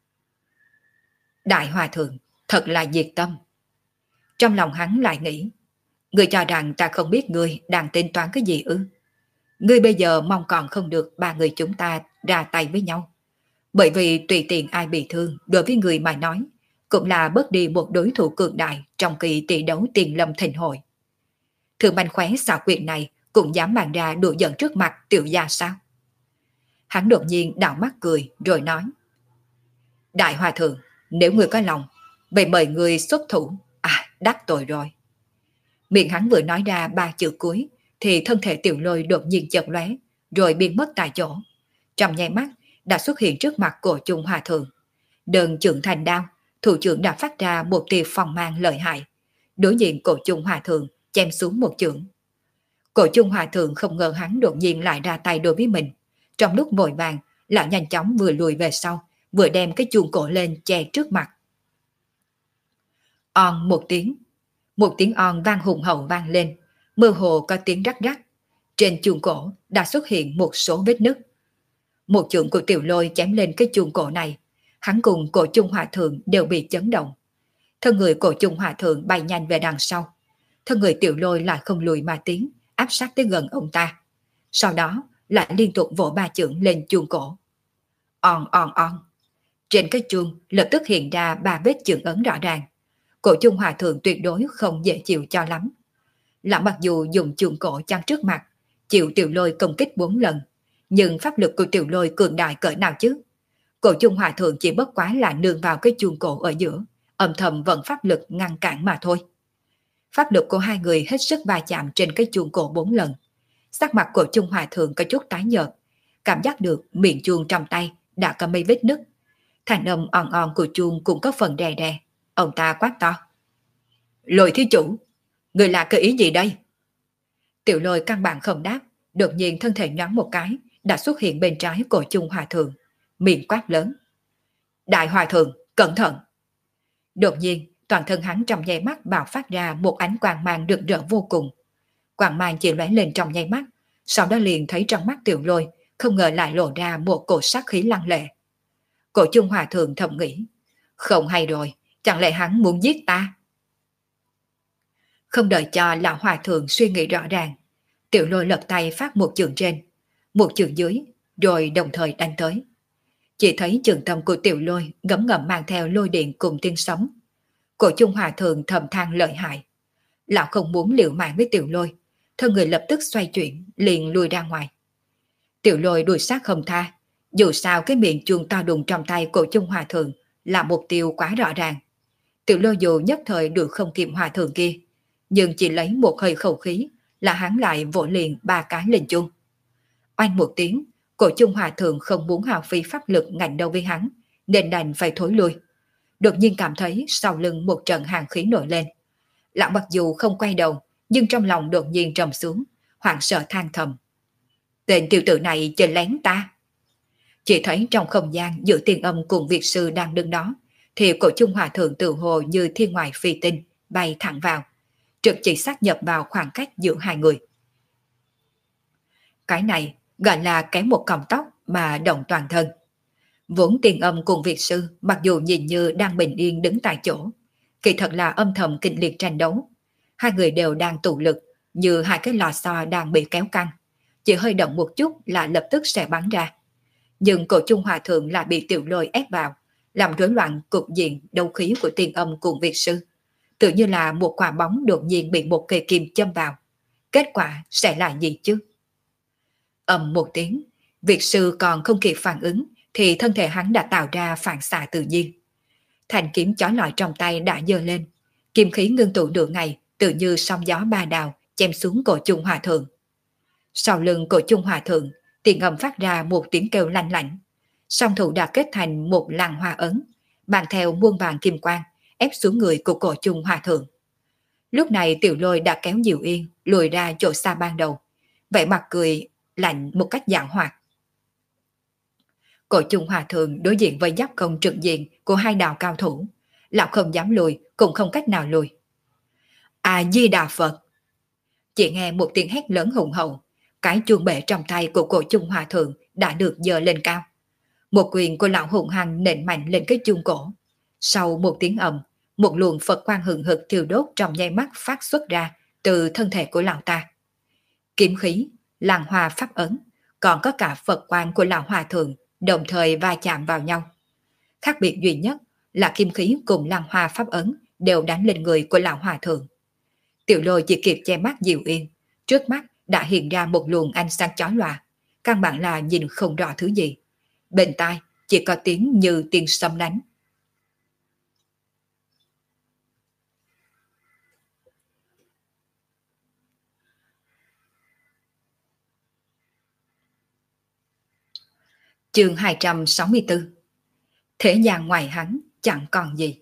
Đại hòa thượng, thật là nhiệt tâm. Trong lòng hắn lại nghĩ, ngươi cho rằng ta không biết ngươi đang tính toán cái gì ư? Ngươi bây giờ mong còn không được ba người chúng ta ra tay với nhau. Bởi vì tùy tiện ai bị thương đối với người mà nói, cũng là bớt đi một đối thủ cường đại trong kỳ tỷ đấu tiền lâm thịnh hội. Thường manh khóe xảo quyệt này cũng dám mang ra đùa giận trước mặt tiểu gia sao? Hắn đột nhiên đảo mắt cười rồi nói. Đại hòa thượng, nếu ngươi có lòng, vậy mời ngươi xuất thủ. À, đắc tội rồi. Miệng hắn vừa nói ra ba chữ cuối, thì thân thể Tiểu Lôi đột nhiên chợt lóe, rồi biến mất tại chỗ. Trong nháy mắt đã xuất hiện trước mặt của chung hòa thượng. Đơn trưởng thành đao, thủ trưởng đã phát ra một tia phong mang lợi hại. Đối diện cổ chung hòa thượng chém xuống một chưởng. Cổ chung hòa thượng không ngờ hắn đột nhiên lại ra tay đối với mình. Trong lúc vội vàng, lão nhanh chóng vừa lùi về sau, vừa đem cái chuông cổ lên che trước mặt. On một tiếng on vang hùng hậu vang lên, mơ hồ có tiếng rắc rắc. Trên chuông cổ đã xuất hiện một số vết nứt. Một chưởng của Tiểu Lôi chém lên cái chuông cổ này, hắn cùng cổ chung hòa thượng đều bị chấn động. Thân người cổ chung hòa thượng bay nhanh về đằng sau, thân người Tiểu Lôi lại không lùi mà tiến, áp sát tới gần ông ta. Sau đó lại liên tục vỗ ba chưởng lên chuông cổ. On on on. Trên cái chuông lập tức hiện ra ba vết chưởng ấn rõ ràng. Cổ chung hòa thượng tuyệt đối không dễ chịu cho lắm. Lão mặc dù dùng chuông cổ chắn trước mặt, chịu Tiểu Lôi công kích 4 lần, nhưng pháp lực của Tiểu Lôi cường đại cỡ nào chứ? Cổ chung hòa thượng chỉ bất quá là nương vào cái chuông cổ ở giữa, âm thầm vận pháp lực ngăn cản mà thôi. Pháp lực của hai người hết sức va chạm trên cái chuông cổ 4 lần. Sắc mặt của chung hòa thượng có chút tái nhợt, cảm giác được miệng chuông trong tay đã có mấy vết nứt. Thanh âm on on của chuông cũng có phần đè đè. Ông ta quát to. Lôi thí chủ, người là cái ý gì đây? Tiểu Lôi căn bản không đáp, đột nhiên thân thể nhoáng một cái, đã xuất hiện bên trái cổ chung hòa thượng, miệng quát lớn. Đại hòa thượng, cẩn thận! Đột nhiên, toàn thân hắn trong nháy mắt bạo phát ra một ánh quang mang rực rỡ vô cùng. Quang mang chỉ lóe lên trong nháy mắt, sau đó liền thấy trong mắt Tiểu Lôi không ngờ lại lộ ra một cổ sát khí lăng lệ. Cổ chung hòa thượng thầm nghĩ, không hay rồi, chẳng lẽ hắn muốn giết ta? Không đợi cho lão hòa thượng suy nghĩ rõ ràng, Tiểu Lôi lật tay phát một chưởng trên, một chưởng dưới, rồi đồng thời đánh tới. Chỉ thấy trường tâm của Tiểu Lôi ngấm ngầm mang theo lôi điện cùng tiên sống. Cổ chung hòa thượng thầm than lợi hại. Lão không muốn liều mạng với Tiểu Lôi, thân người lập tức xoay chuyển, liền lùi ra ngoài. Tiểu Lôi đuổi sát không tha, dù sao cái miệng chuông to đùng trong tay cổ chung hòa thượng là mục tiêu quá rõ ràng. Tiểu Lôi dù nhất thời đuổi không kịp hòa thượng kia, nhưng chỉ lấy một hơi khẩu khí là hắn lại vỗ liền ba cái lên chuông. Oanh một tiếng, cổ chung hòa thượng không muốn hao phí pháp lực ngạnh đâu với hắn, nên đành phải thối lui. Đột nhiên cảm thấy sau lưng một trận hàn khí nổi lên. Lão mặc dù không quay đầu, nhưng trong lòng đột nhiên trầm xuống, hoảng sợ than thầm. Tên tiểu tử này chơi lén ta. Chỉ thấy trong không gian giữa tiên âm cùng Việt sư đang đứng đó, thì cổ chung hòa thượng tự hồ như thiên ngoại phi tinh bay thẳng vào. trực chỉ sát nhập vào khoảng cách giữa hai người. Cái này gọi là kém một cọng tóc mà động toàn thân. Vốn Tiền Âm cùng Việt Sư mặc dù nhìn như đang bình yên đứng tại chỗ, kỳ thật là âm thầm kịch liệt tranh đấu. Hai người đều đang tụ lực, như hai cái lò xo đang bị kéo căng. Chỉ hơi động một chút là lập tức sẽ bắn ra. Nhưng Cổ Trung Hòa Thượng lại bị Tiểu Lôi ép vào, làm rối loạn cục diện đấu khí của Tiền Âm cùng Việt Sư. Tự như là một quả bóng đột nhiên bị một cây kim châm vào. Kết quả sẽ là gì chứ? Ầm một tiếng, Việt Sư còn không kịp phản ứng thì thân thể hắn đã tạo ra phản xạ tự nhiên. Thanh kiếm chói lọi trong tay đã giơ lên, kim khí ngưng tụ nửa ngày, tự như sóng gió ba đào chém xuống Cổ Trung Hòa Thượng. Sau lưng Cổ Trung Hòa Thượng, Tiền Âm phát ra một tiếng kêu lanh lảnh, song thủ đã kết thành một làn hoa ấn, mang theo muôn vàng kim quang ép xuống người của Cổ Trung Hòa Thượng. Lúc này Tiểu Lôi đã kéo Diệu Yên lùi ra chỗ xa ban đầu, vẻ mặt cười lạnh một cách giảng hoạt. Cổ Trung Hòa Thượng đối diện với giáp công trực diện của hai đạo cao thủ, lão không dám lùi, cũng không cách nào lùi. A Di Đà Phật! Chỉ nghe một tiếng hét lớn hùng hậu, cái chuông bể trong tay của Cổ Trung Hòa Thượng đã được giơ lên cao. Một quyền của lão hùng hăng nện mạnh lên cái chuông cổ. Sau một tiếng ầm, một luồng Phật quang hừng hực thiêu đốt trong nháy mắt phát xuất ra từ thân thể của lão ta. Kiếm khí, làn hoa pháp ấn, còn có cả Phật quang của lão hòa thượng đồng thời va chạm vào nhau. Khác biệt duy nhất là kim khí cùng làn hoa pháp ấn đều đánh lên người của lão hòa thượng. Tiểu Lôi chỉ kịp che mắt Diệu Yên, trước mắt đã hiện ra một luồng ánh sáng chói lòa, căn bản là nhìn không rõ thứ gì. Bên tai chỉ có tiếng như tiếng sấm đánh. Chương 264. Thế gian ngoài hắn chẳng còn gì.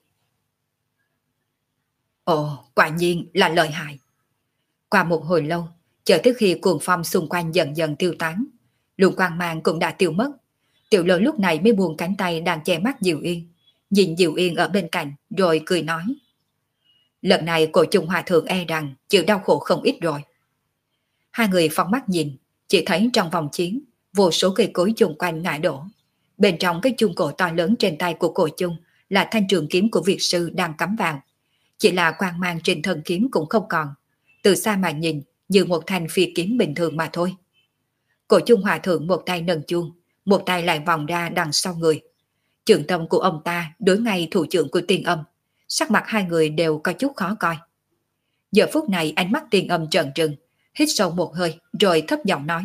Ồ, quả nhiên là lợi hại. Qua một hồi lâu, chờ tới khi cuồng phong xung quanh dần dần tiêu tán, luồng quang mang cũng đã tiêu mất. Tiểu Lôi lúc này mới buông cánh tay đang che mắt Diệu Yên, nhìn Diệu Yên ở bên cạnh rồi cười nói: lần này Cổ Trung Hòa Thượng e rằng chịu đau khổ không ít rồi. Hai người phóng mắt nhìn, chỉ thấy trong vòng chiến, vô số cây cối chung quanh ngã đổ. Bên trong cái chuông cổ to lớn trên tay của Cổ Trung là thanh trường kiếm của Việt Sư đang cắm vào. Chỉ là quang mang trên thân kiếm cũng không còn. Từ xa mà nhìn như một thanh phi kiếm bình thường mà thôi. Cổ Trung Hòa Thượng một tay nâng chuông, một tay lại vòng ra đằng sau người. Trường tâm của ông ta đối ngay thủ trưởng của Tiên Âm. Sắc mặt hai người đều có chút khó coi. Giờ phút này ánh mắt Tiên Âm trợn trừng, hít sâu một hơi rồi thấp giọng nói: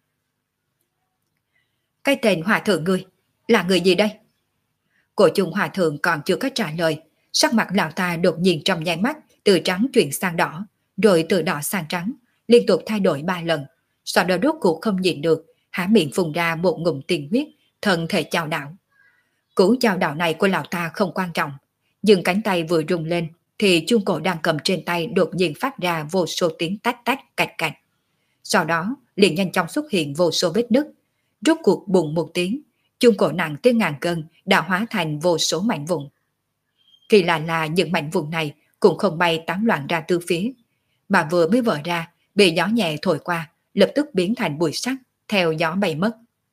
cái tên hòa thượng ngươi là người gì đây? Cổ Trung Hòa Thượng còn chưa có trả lời, sắc mặt lão ta đột nhiên trong nháy mắt từ trắng chuyển sang đỏ, rồi từ đỏ sang trắng, liên tục thay đổi 3 lần. Sau đó rốt cuộc không nhịn được, há miệng phun ra một ngụm tiền huyết, thân thể chao đảo. Cú chao đảo này của lão ta không quan trọng, nhưng cánh tay vừa rung lên thì chuông cổ đang cầm trên tay đột nhiên phát ra vô số tiếng tách tách cạch cạch. Sau đó liền nhanh chóng xuất hiện vô số vết nứt. Rốt cuộc bùng một tiếng, chuông cổ nặng tới ngàn cân đã hóa thành vô số mảnh vụn. Kỳ lạ là những mảnh vụn này cũng không bay tán loạn ra từ phía, mà vừa mới vỡ ra, bị gió nhẹ thổi qua, lập tức biến thành bụi sắt, theo gió bay mất.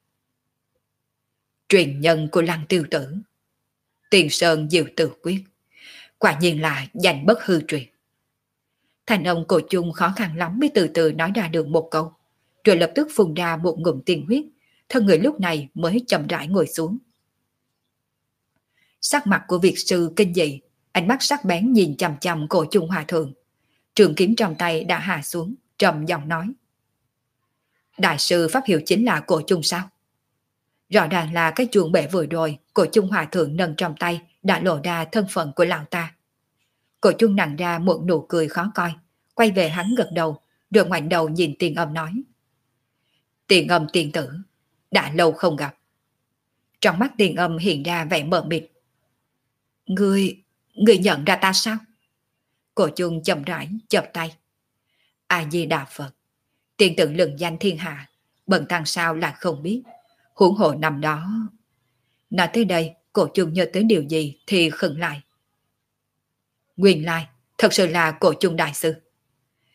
Truyền nhân của Lăng Tiêu Tử, Tiền Sơn Diệu Tử Quyết, quả nhiên là danh bất hư truyền. Thành ông Cổ Chung khó khăn lắm mới từ từ nói ra được một câu, rồi lập tức phun ra một ngụm tiền huyết, thân người lúc này mới chậm rãi ngồi xuống. Sắc mặt của Việt Sư kinh dị, ánh mắt sắc bén nhìn chằm chằm Cổ Chung Hòa Thượng. Trường kiếm trong tay đã hạ xuống, trầm giọng nói: đại sư pháp hiệu chính là Cổ Chung sao? Rõ ràng là cái chuông bể vừa rồi Cổ Chung Hòa Thượng nâng trong tay đã lộ ra thân phận của lão ta. Cổ Chung nặng ra một nụ cười khó coi, quay về hắn gật đầu, rồi ngoảnh đầu nhìn Tiền Âm nói: Tiền Âm tiên tử, đã lâu không gặp. Trong mắt Tiền Âm hiện ra vẻ mờ mịt. Ngươi nhận ra ta sao? Cổ Chung chậm rãi chợp tay. A Di Đà Phật, tiên tử lừng danh thiên hạ, bần tăng sao là không biết. Huống hồ năm đó. Nói tới đây, Cổ Chung nhớ tới điều gì thì khựng lại. Nguyên lai, thật sự là Cổ Chung đại sư.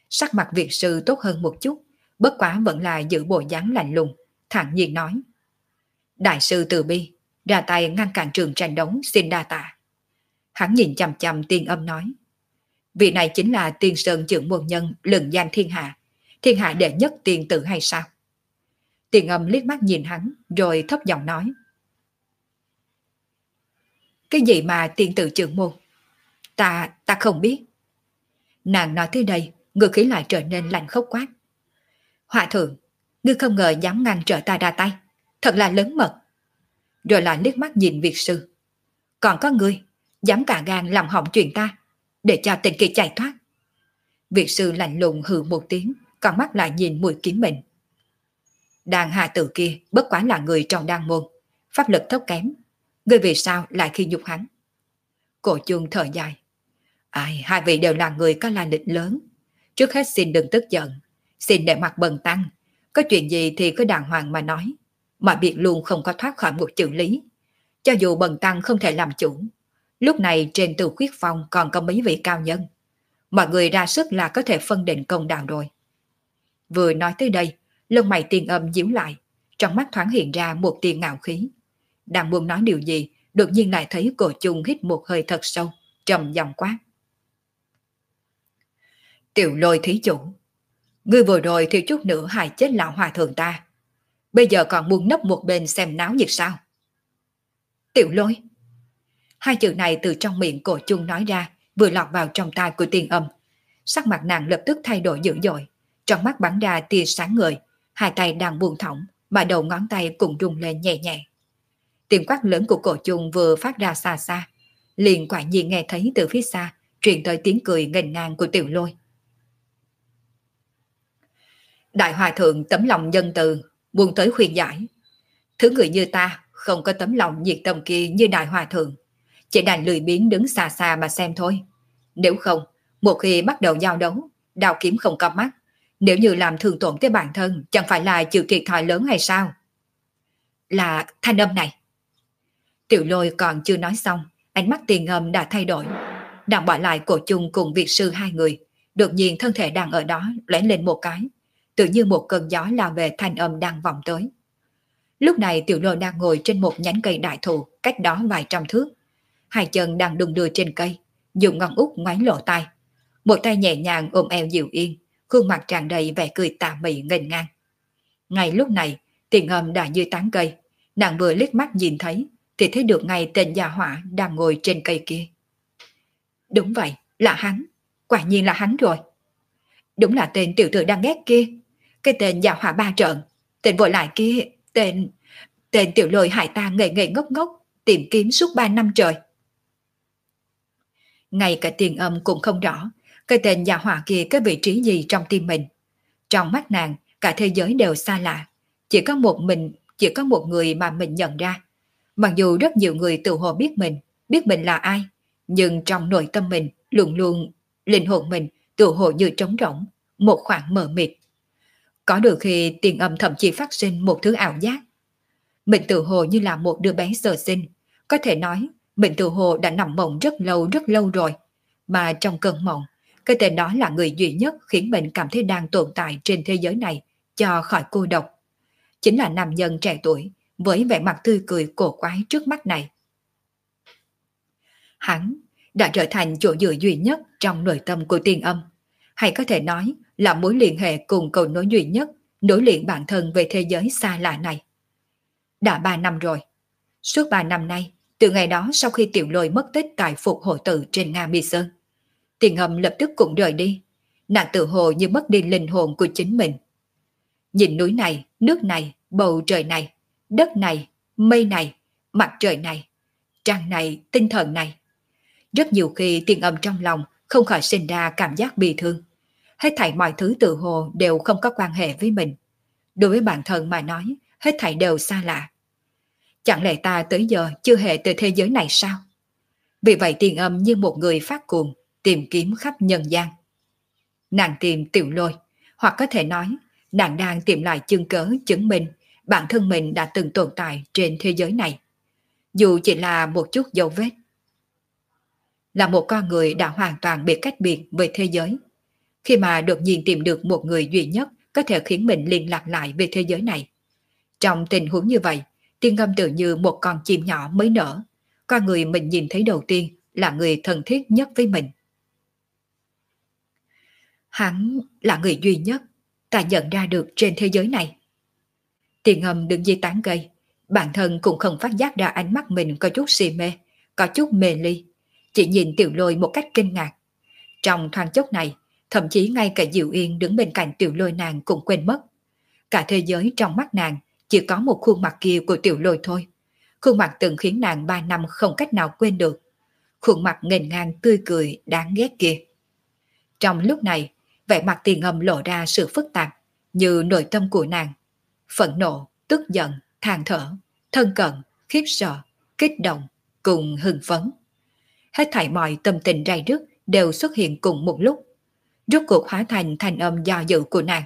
Sắc mặt Việt sư tốt hơn một chút, bất quá vẫn là giữ bộ dáng lạnh lùng, thản nhiên nói. Đại sư từ bi, ra tay ngăn cản trường tranh đấu xin đa tạ. Hắn nhìn chằm chằm Tiên Âm nói. Vị này chính là Tiên Sơn trưởng môn nhân lừng danh thiên hạ đệ nhất tiên tử hay sao? Tiên Âm liếc mắt nhìn hắn rồi thấp giọng nói. Cái gì mà tiên tử trưởng môn? Ta không biết. Nàng nói tới đây, ngữ khí lại trở nên lạnh khốc quát. Hòa thượng, ngươi không ngờ dám ngăn trở ta ra tay, thật là lớn mật. Rồi lại liếc mắt nhìn Việt sư. Còn có ngươi, dám cả gan làm hỏng chuyện ta, để cho tên kia chạy thoát. Việt sư lạnh lùng hừ một tiếng, con mắt lại nhìn Mùi Kiếm Minh. Đàn hạ tử kia bất quá là người trong đan môn, pháp lực thấp kém. Ngươi vì sao lại khi nhục hắn? Cổ Chung thở dài. Ai, hai vị đều là người có lai lịch lớn. Trước hết xin đừng tức giận, xin để mặt bần tăng. Có chuyện gì thì cứ đàng hoàng mà nói, mọi việc luôn không có thoát khỏi một chữ lý. Cho dù bần tăng không thể làm chủ, lúc này trên Từ Khuyết Phong còn có mấy vị cao nhân. Mọi người ra sức là có thể phân định công đạo rồi. Vừa nói tới đây, lông mày Tiên Âm díu lại, trong mắt thoáng hiện ra một tia ngạo khí. Đang muốn nói điều gì, đột nhiên lại thấy Cổ Chung hít một hơi thật sâu, trầm giọng quát. Tiểu Lôi thí chủ, ngươi vừa rồi thiếu chút nữa hại chết lão hòa thượng ta, bây giờ còn muốn nấp một bên xem náo nhiệt sao? Tiểu Lôi. Hai chữ này từ trong miệng Cổ Chung nói ra, vừa lọt vào trong tai của Tiên Âm. Sắc mặt nàng lập tức thay đổi dữ dội, trong mắt bắn ra tia sáng ngời, hai tay đang buông thõng, mà đầu ngón tay cũng rung lên nhẹ nhẹ. Tiếng quát lớn của Cổ Chung vừa phát ra xa xa, liền quả nhiên nghe thấy từ phía xa truyền tới tiếng cười nghênh ngang của Tiểu Lôi. Đại hòa thượng tấm lòng nhân từ, buông tới khuyên giải. Thứ người như ta không có tấm lòng nhiệt tâm kia như đại hòa thượng, chỉ đành lười biếng đứng xa xa mà xem thôi. Nếu không, một khi bắt đầu giao đấu, đao kiếm không có mắt, nếu như làm thương tổn tới bản thân, chẳng phải là chịu thiệt thòi lớn hay sao? Là thanh âm này. Tiểu Lôi còn chưa nói xong, ánh mắt Tiền Âm đã thay đổi. Nàng bỏ lại Cổ Chung cùng Việt sư hai người, đột nhiên thân thể đang ở đó lóe lên một cái, tự như một cơn gió lao về thanh âm đang vọng tới. Lúc này Tiểu Lôi đang ngồi trên một nhánh cây đại thụ cách đó vài trăm thước, hai chân đang đung đưa trên cây, dùng ngón út ngoáy lộ tai, một tay nhẹ nhàng ôm eo dịu yên, khuôn mặt tràn đầy vẻ cười tà mị nghênh ngang. Ngay lúc này, Tiền Âm đã dưới tán cây, nàng vừa liếc mắt nhìn thấy thì thấy được ngay tên gia hỏa đang ngồi trên cây kia. Đúng vậy, là hắn, quả nhiên là hắn rồi. Đúng là tên tiểu tử đang ghét kia, cái tên gia hỏa ba trợn, tên vội lại kia, tên Tiểu Lôi hại ta ngây ngây ngốc ngốc, tìm kiếm suốt 3 năm trời. Ngay cả Tiền Âm cũng không rõ cái tên gia hỏa kia có vị trí gì trong tim mình. Trong mắt nàng, cả thế giới đều xa lạ, chỉ có một người mà mình nhận ra. Mặc dù rất nhiều người tự hồ biết mình là ai, nhưng trong nội tâm mình luôn luôn linh hồn mình tự hồ như trống rỗng, một khoảng mờ mịt. Có đôi khi Tiền Âm thậm chí phát sinh một thứ ảo giác. Mình tự hồ như là một đứa bé sơ sinh, có thể nói mình tự hồ đã nằm mộng rất lâu rồi, mà trong cơn mộng, cái tên đó là người duy nhất khiến mình cảm thấy đang tồn tại trên thế giới này cho khỏi cô độc. Chính là nam nhân trẻ tuổi với vẻ mặt tươi cười cổ quái trước mắt này. Hắn đã trở thành chỗ dựa duy nhất trong nội tâm của Tiên Âm, hay có thể nói là mối liên hệ cùng cầu nối duy nhất nối liền bản thân về thế giới xa lạ này. Đã 3 năm rồi. Suốt 3 năm nay, từ ngày đó sau khi Tiểu Lôi mất tích tại Phục Hộ Tự trên Nga Mi Sơn, Tiền Âm lập tức cũng rời đi. Nàng tự hồ như mất đi linh hồn của chính mình. Nhìn núi này, nước này, bầu trời này, đất này, mây này, mặt trời này, trăng này, tinh thần này. Rất nhiều khi Tiền Âm trong lòng không khỏi sinh ra cảm giác bi thương. Hết thảy mọi thứ tự hồ đều không có quan hệ với mình. Đối với bản thân mà nói, hết thảy đều xa lạ. Chẳng lẽ ta tới giờ chưa hề từ thế giới này sao? Vì vậy Tiền Âm như một người phát cuồng, tìm kiếm khắp nhân gian. Nàng tìm Tiểu Lôi, hoặc có thể nói, nàng đang tìm lại chứng cớ chứng minh bản thân mình đã từng tồn tại trên thế giới này. Dù chỉ là một chút dấu vết. Là một con người đã hoàn toàn bị cách biệt với thế giới. khi mà đột nhiên tìm được một người duy nhất có thể khiến mình liên lạc lại về thế giới này. Trong tình huống như vậy, Tiên Ngâm tự như một con chim nhỏ mới nở, con người mình nhìn thấy đầu tiên là người thân thiết nhất với mình. Hắn là người duy nhất ta nhận ra được trên thế giới này. Tiên Ngâm đứng dưới tán cây, bản thân cũng không phát giác ra ánh mắt mình có chút si mê, có chút mê ly, chỉ nhìn Tiểu Lôi một cách kinh ngạc. Trong thoáng chốc này, thậm chí ngay cả Diệu Yên đứng bên cạnh Tiểu Lôi nàng cũng quên mất. Cả thế giới trong mắt nàng chỉ có một khuôn mặt kia của Tiểu Lôi thôi. Khuôn mặt từng khiến nàng 3 năm không cách nào quên được. Khuôn mặt nghênh ngang tươi cười đáng ghét kia. Trong lúc này, vẻ mặt Tiền Ngâm lộ ra sự phức tạp, như nội tâm của nàng. Phẫn nộ, tức giận, than thở, thân cận, khiếp sợ, kích động, cùng hưng phấn. Hết thảy mọi tâm tình ray rứt đều xuất hiện cùng một lúc. Rốt cuộc hóa thành thanh âm do dự của nàng.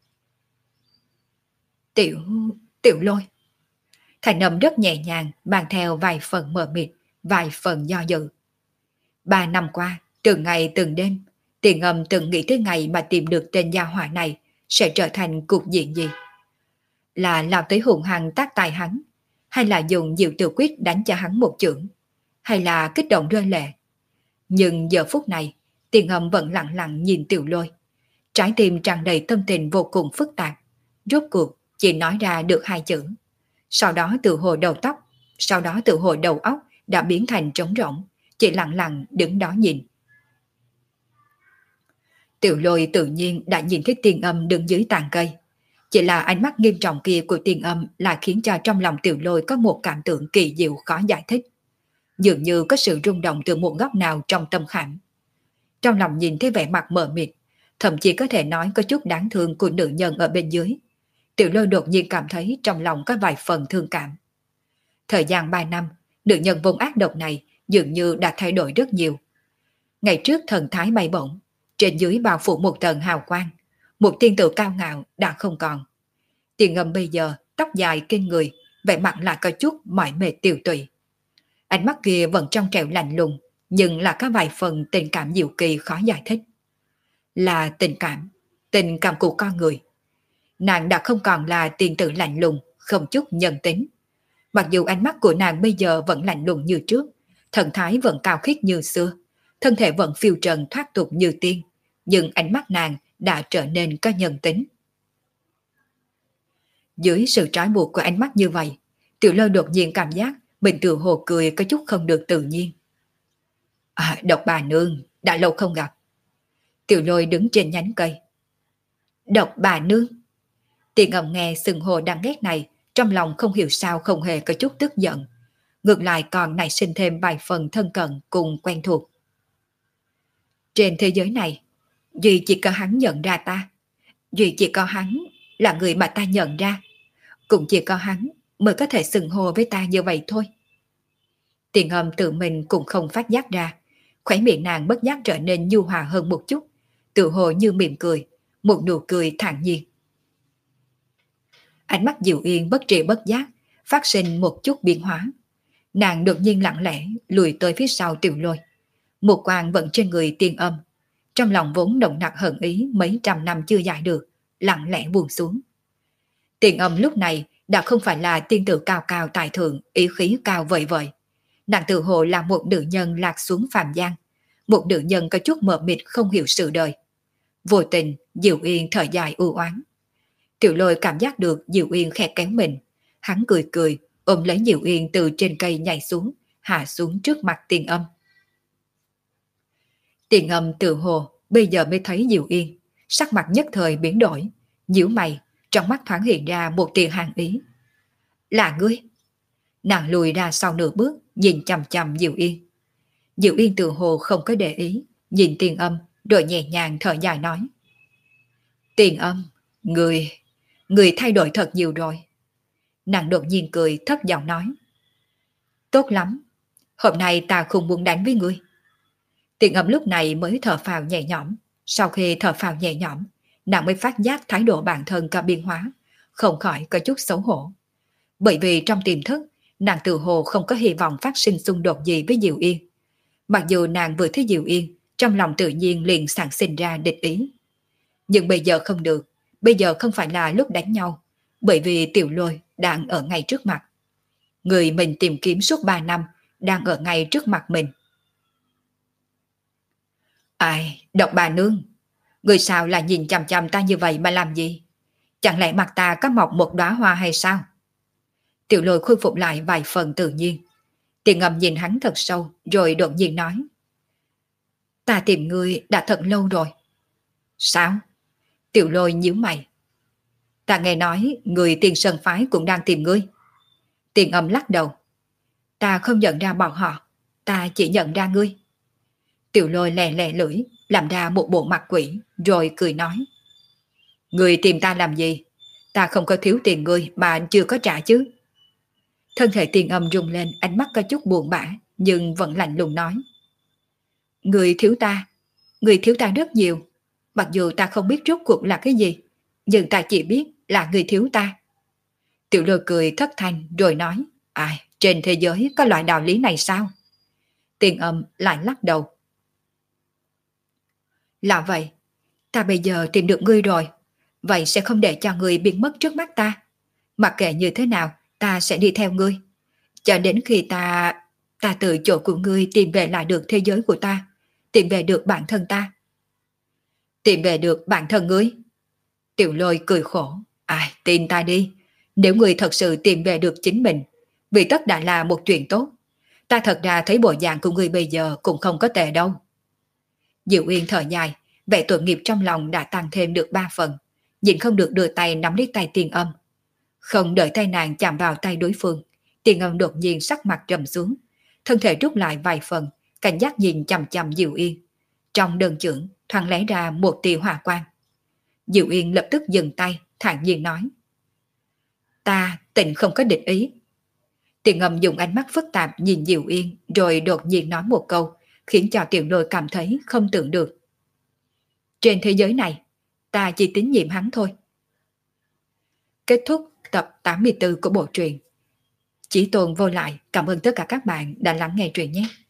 Tiểu Lôi. Thanh âm rất nhẹ nhàng, mang theo vài phần mờ mịt, vài phần do dự. 3 năm qua, từng ngày từng đêm, Tiền Ngâm từng nghĩ tới ngày mà tìm được tên gia hỏa này sẽ trở thành cục diện gì. Là lao tới hùng hăng tác tài hắn, hay là dùng diệu tiểu quyết đánh cho hắn một chưởng, hay là kích động rơi lệ. Nhưng giờ phút này, Tiền Ngâm vẫn lặng lặng nhìn Tiểu Lôi. Trái tim tràn đầy tâm tình vô cùng phức tạp. Rốt cuộc chỉ nói ra được 2 chữ. Sau đó tự hồ đầu óc đã biến thành trống rỗng, chỉ lặng lặng đứng đó nhìn. Tiểu Lôi tự nhiên đã nhìn thấy Tiền Âm đứng dưới tàn cây. Chỉ là ánh mắt nghiêm trọng kia của Tiền Âm lại khiến cho trong lòng Tiểu Lôi có một cảm tưởng kỳ diệu khó giải thích. Dường như có sự rung động từ một góc nào trong tâm khảm. Trong lòng nhìn thấy vẻ mặt mờ mịt, thậm chí có thể nói có chút đáng thương của nữ nhân ở bên dưới. Tiểu Lôi đột nhiên cảm thấy trong lòng có vài phần thương cảm. Thời gian 3 năm, nữ nhân vốn ác độc này dường như đã thay đổi rất nhiều. Ngày trước thần thái bay bổng, trên dưới bao phủ một tầng hào quang, một tiên tử cao ngạo đã không còn. Tiền Ngâm bây giờ tóc dài kinh người, vẻ mặt lại có chút mỏi mệt tiều tụy. Ánh mắt kia vẫn trong trẻo lạnh lùng, nhưng là có vài phần tình cảm diệu kỳ khó giải thích. Là tình cảm của con người. Nàng đã không còn là tiên tử lạnh lùng, không chút nhân tính. Mặc dù ánh mắt của nàng bây giờ vẫn lạnh lùng như trước, thần thái vẫn cao khiết như xưa, thân thể vẫn phiêu trần thoát tục như tiên, nhưng ánh mắt nàng đã trở nên có nhân tính. Dưới sự trói buộc của ánh mắt như vậy, Tiểu Lôi đột nhiên cảm giác mình tự hồ cười có chút không được tự nhiên. Độc bà nương, đã lâu không gặp. Tiểu Lôi đứng trên nhánh cây. Độc bà nương. Tiền Ngâm nghe xưng hô đáng ghét này, trong lòng không hiểu sao không hề có chút tức giận. Ngược lại còn nảy sinh thêm vài phần thân cận cùng quen thuộc. Trên thế giới này, duy chỉ có hắn nhận ra ta. Duy chỉ có hắn là người mà ta nhận ra. Cũng chỉ có hắn mới có thể xưng hô với ta như vậy thôi. Tiền Ngâm tự mình cũng không phát giác ra. Khóe miệng nàng bất giác trở nên nhu hòa hơn một chút, tự hồ như mỉm cười, một nụ cười thản nhiên. Ánh mắt Diệu Yên bất tri bất giác, phát sinh một chút biến hóa. Nàng đột nhiên lặng lẽ lùi tới phía sau Tiểu Lôi. Một quang vẫn trên người Tiên Âm. Trong lòng vốn động nặng hận ý mấy trăm năm chưa giải được, lặng lẽ buông xuống. Tiên Âm lúc này đã không phải là tiên tử cao cao tài thượng, ý khí cao vời vời. Nàng tự hồ là một nữ nhân lạc xuống phàm gian, một nữ nhân có chút mờ mịt không hiểu sự đời. Vô tình, Diệu Yên thở dài u oán. Tiểu Lôi cảm giác được Diệu Yên khẽ kéo mình. Hắn cười cười, ôm lấy Diệu Yên từ trên cây nhảy xuống, hạ xuống trước mặt Tiền Âm. Tiền Âm tự hồ bây giờ mới thấy Diệu Yên, sắc mặt nhất thời biến đổi, nhíu mày, trong mắt thoáng hiện ra một tia hàn ý. Là ngươi? Nàng lùi ra sau nửa bước, nhìn chằm chằm Diệu Yên. Diệu Yên tự hồ không có để ý, nhìn Tiền Âm, rồi nhẹ nhàng thở dài nói. Tiền Âm, người thay đổi thật nhiều rồi. Nàng đột nhiên cười thấp giọng nói. Tốt lắm, hôm nay ta không muốn đánh với ngươi. Tiền Âm lúc này mới thở phào nhẹ nhõm. Sau khi thở phào nhẹ nhõm, nàng mới phát giác thái độ bản thân có biến hóa, không khỏi có chút xấu hổ. Bởi vì trong tiềm thức, nàng tự hồ không có hy vọng phát sinh xung đột gì với Diệu Yên. Mặc dù nàng vừa thấy Diệu Yên, trong lòng tự nhiên liền sản sinh ra địch ý. Nhưng bây giờ không được, bây giờ không phải là lúc đánh nhau, bởi vì Tiểu Lôi đang ở ngay trước mặt. Người mình tìm kiếm suốt 3 năm đang ở ngay trước mặt mình. Ai, độc bà nương, người sao là nhìn chằm chằm ta như vậy mà làm gì? Chẳng lẽ mặt ta có mọc một đóa hoa hay sao? Tiểu Lôi khôi phục lại vài phần tự nhiên. Tiền Ngầm nhìn hắn thật sâu rồi đột nhiên nói. Ta tìm ngươi đã thật lâu rồi. Sao? Tiểu Lôi nhíu mày. Ta nghe nói người Tiền Sơn Phái cũng đang tìm ngươi. Tiền Âm lắc đầu. Ta không nhận ra bọn họ, ta chỉ nhận ra ngươi. Tiểu Lôi lè lè lưỡi, làm ra một bộ mặt quỷ, rồi cười nói. Ngươi tìm ta làm gì? Ta không có thiếu tiền ngươi mà chưa có trả chứ. Thân thể Tiền Âm rung lên, ánh mắt có chút buồn bã, nhưng vẫn lạnh lùng nói. Ngươi thiếu ta rất nhiều. Mặc dù ta không biết rốt cuộc là cái gì, nhưng ta chỉ biết là ngươi thiếu ta. Tiểu Lôi cười thất thanh rồi nói. Ai, trên thế giới có loại đạo lý này sao? Tiền Âm lại lắc đầu. Là vậy, ta bây giờ tìm được ngươi rồi, vậy sẽ không để cho ngươi biến mất trước mắt ta. Mặc kệ như thế nào, ta sẽ đi theo ngươi. Cho đến khi ta từ chỗ của ngươi tìm về lại được thế giới của ta, tìm về được bản thân ta. Tìm về được bản thân ngươi? Tiểu Lôi cười khổ. Ai, tin ta đi. Nếu ngươi thật sự tìm về được chính mình, vì tất đã là một chuyện tốt. Ta thật ra thấy bộ dạng của ngươi bây giờ cũng không có tệ đâu. Diệu Uyên thở dài, vẻ tội nghiệp trong lòng đã tăng thêm được 3 phần. Nhìn không được đưa tay nắm lấy tay Tiền Âm. Không đợi tay nàng chạm vào tay đối phương, Tiền Âm đột nhiên sắc mặt trầm xuống, thân thể rút lại vài phần, cảnh giác nhìn chằm chằm Diệu Uyên. Trong đơn chưởng thoáng lóe ra một tia hỏa quang. Diệu Uyên lập tức dừng tay, thản nhiên nói. Ta tịnh không có định ý. Tiền Âm dùng ánh mắt phức tạp nhìn Diệu Uyên rồi đột nhiên nói một câu, khiến cho Tiểu Lôi cảm thấy không tưởng được. Trên thế giới này, ta chỉ tín nhiệm hắn thôi. Kết thúc tập 84 của bộ truyện. Chí Tôn Vô Lại cảm ơn tất cả các bạn đã lắng nghe truyện nhé.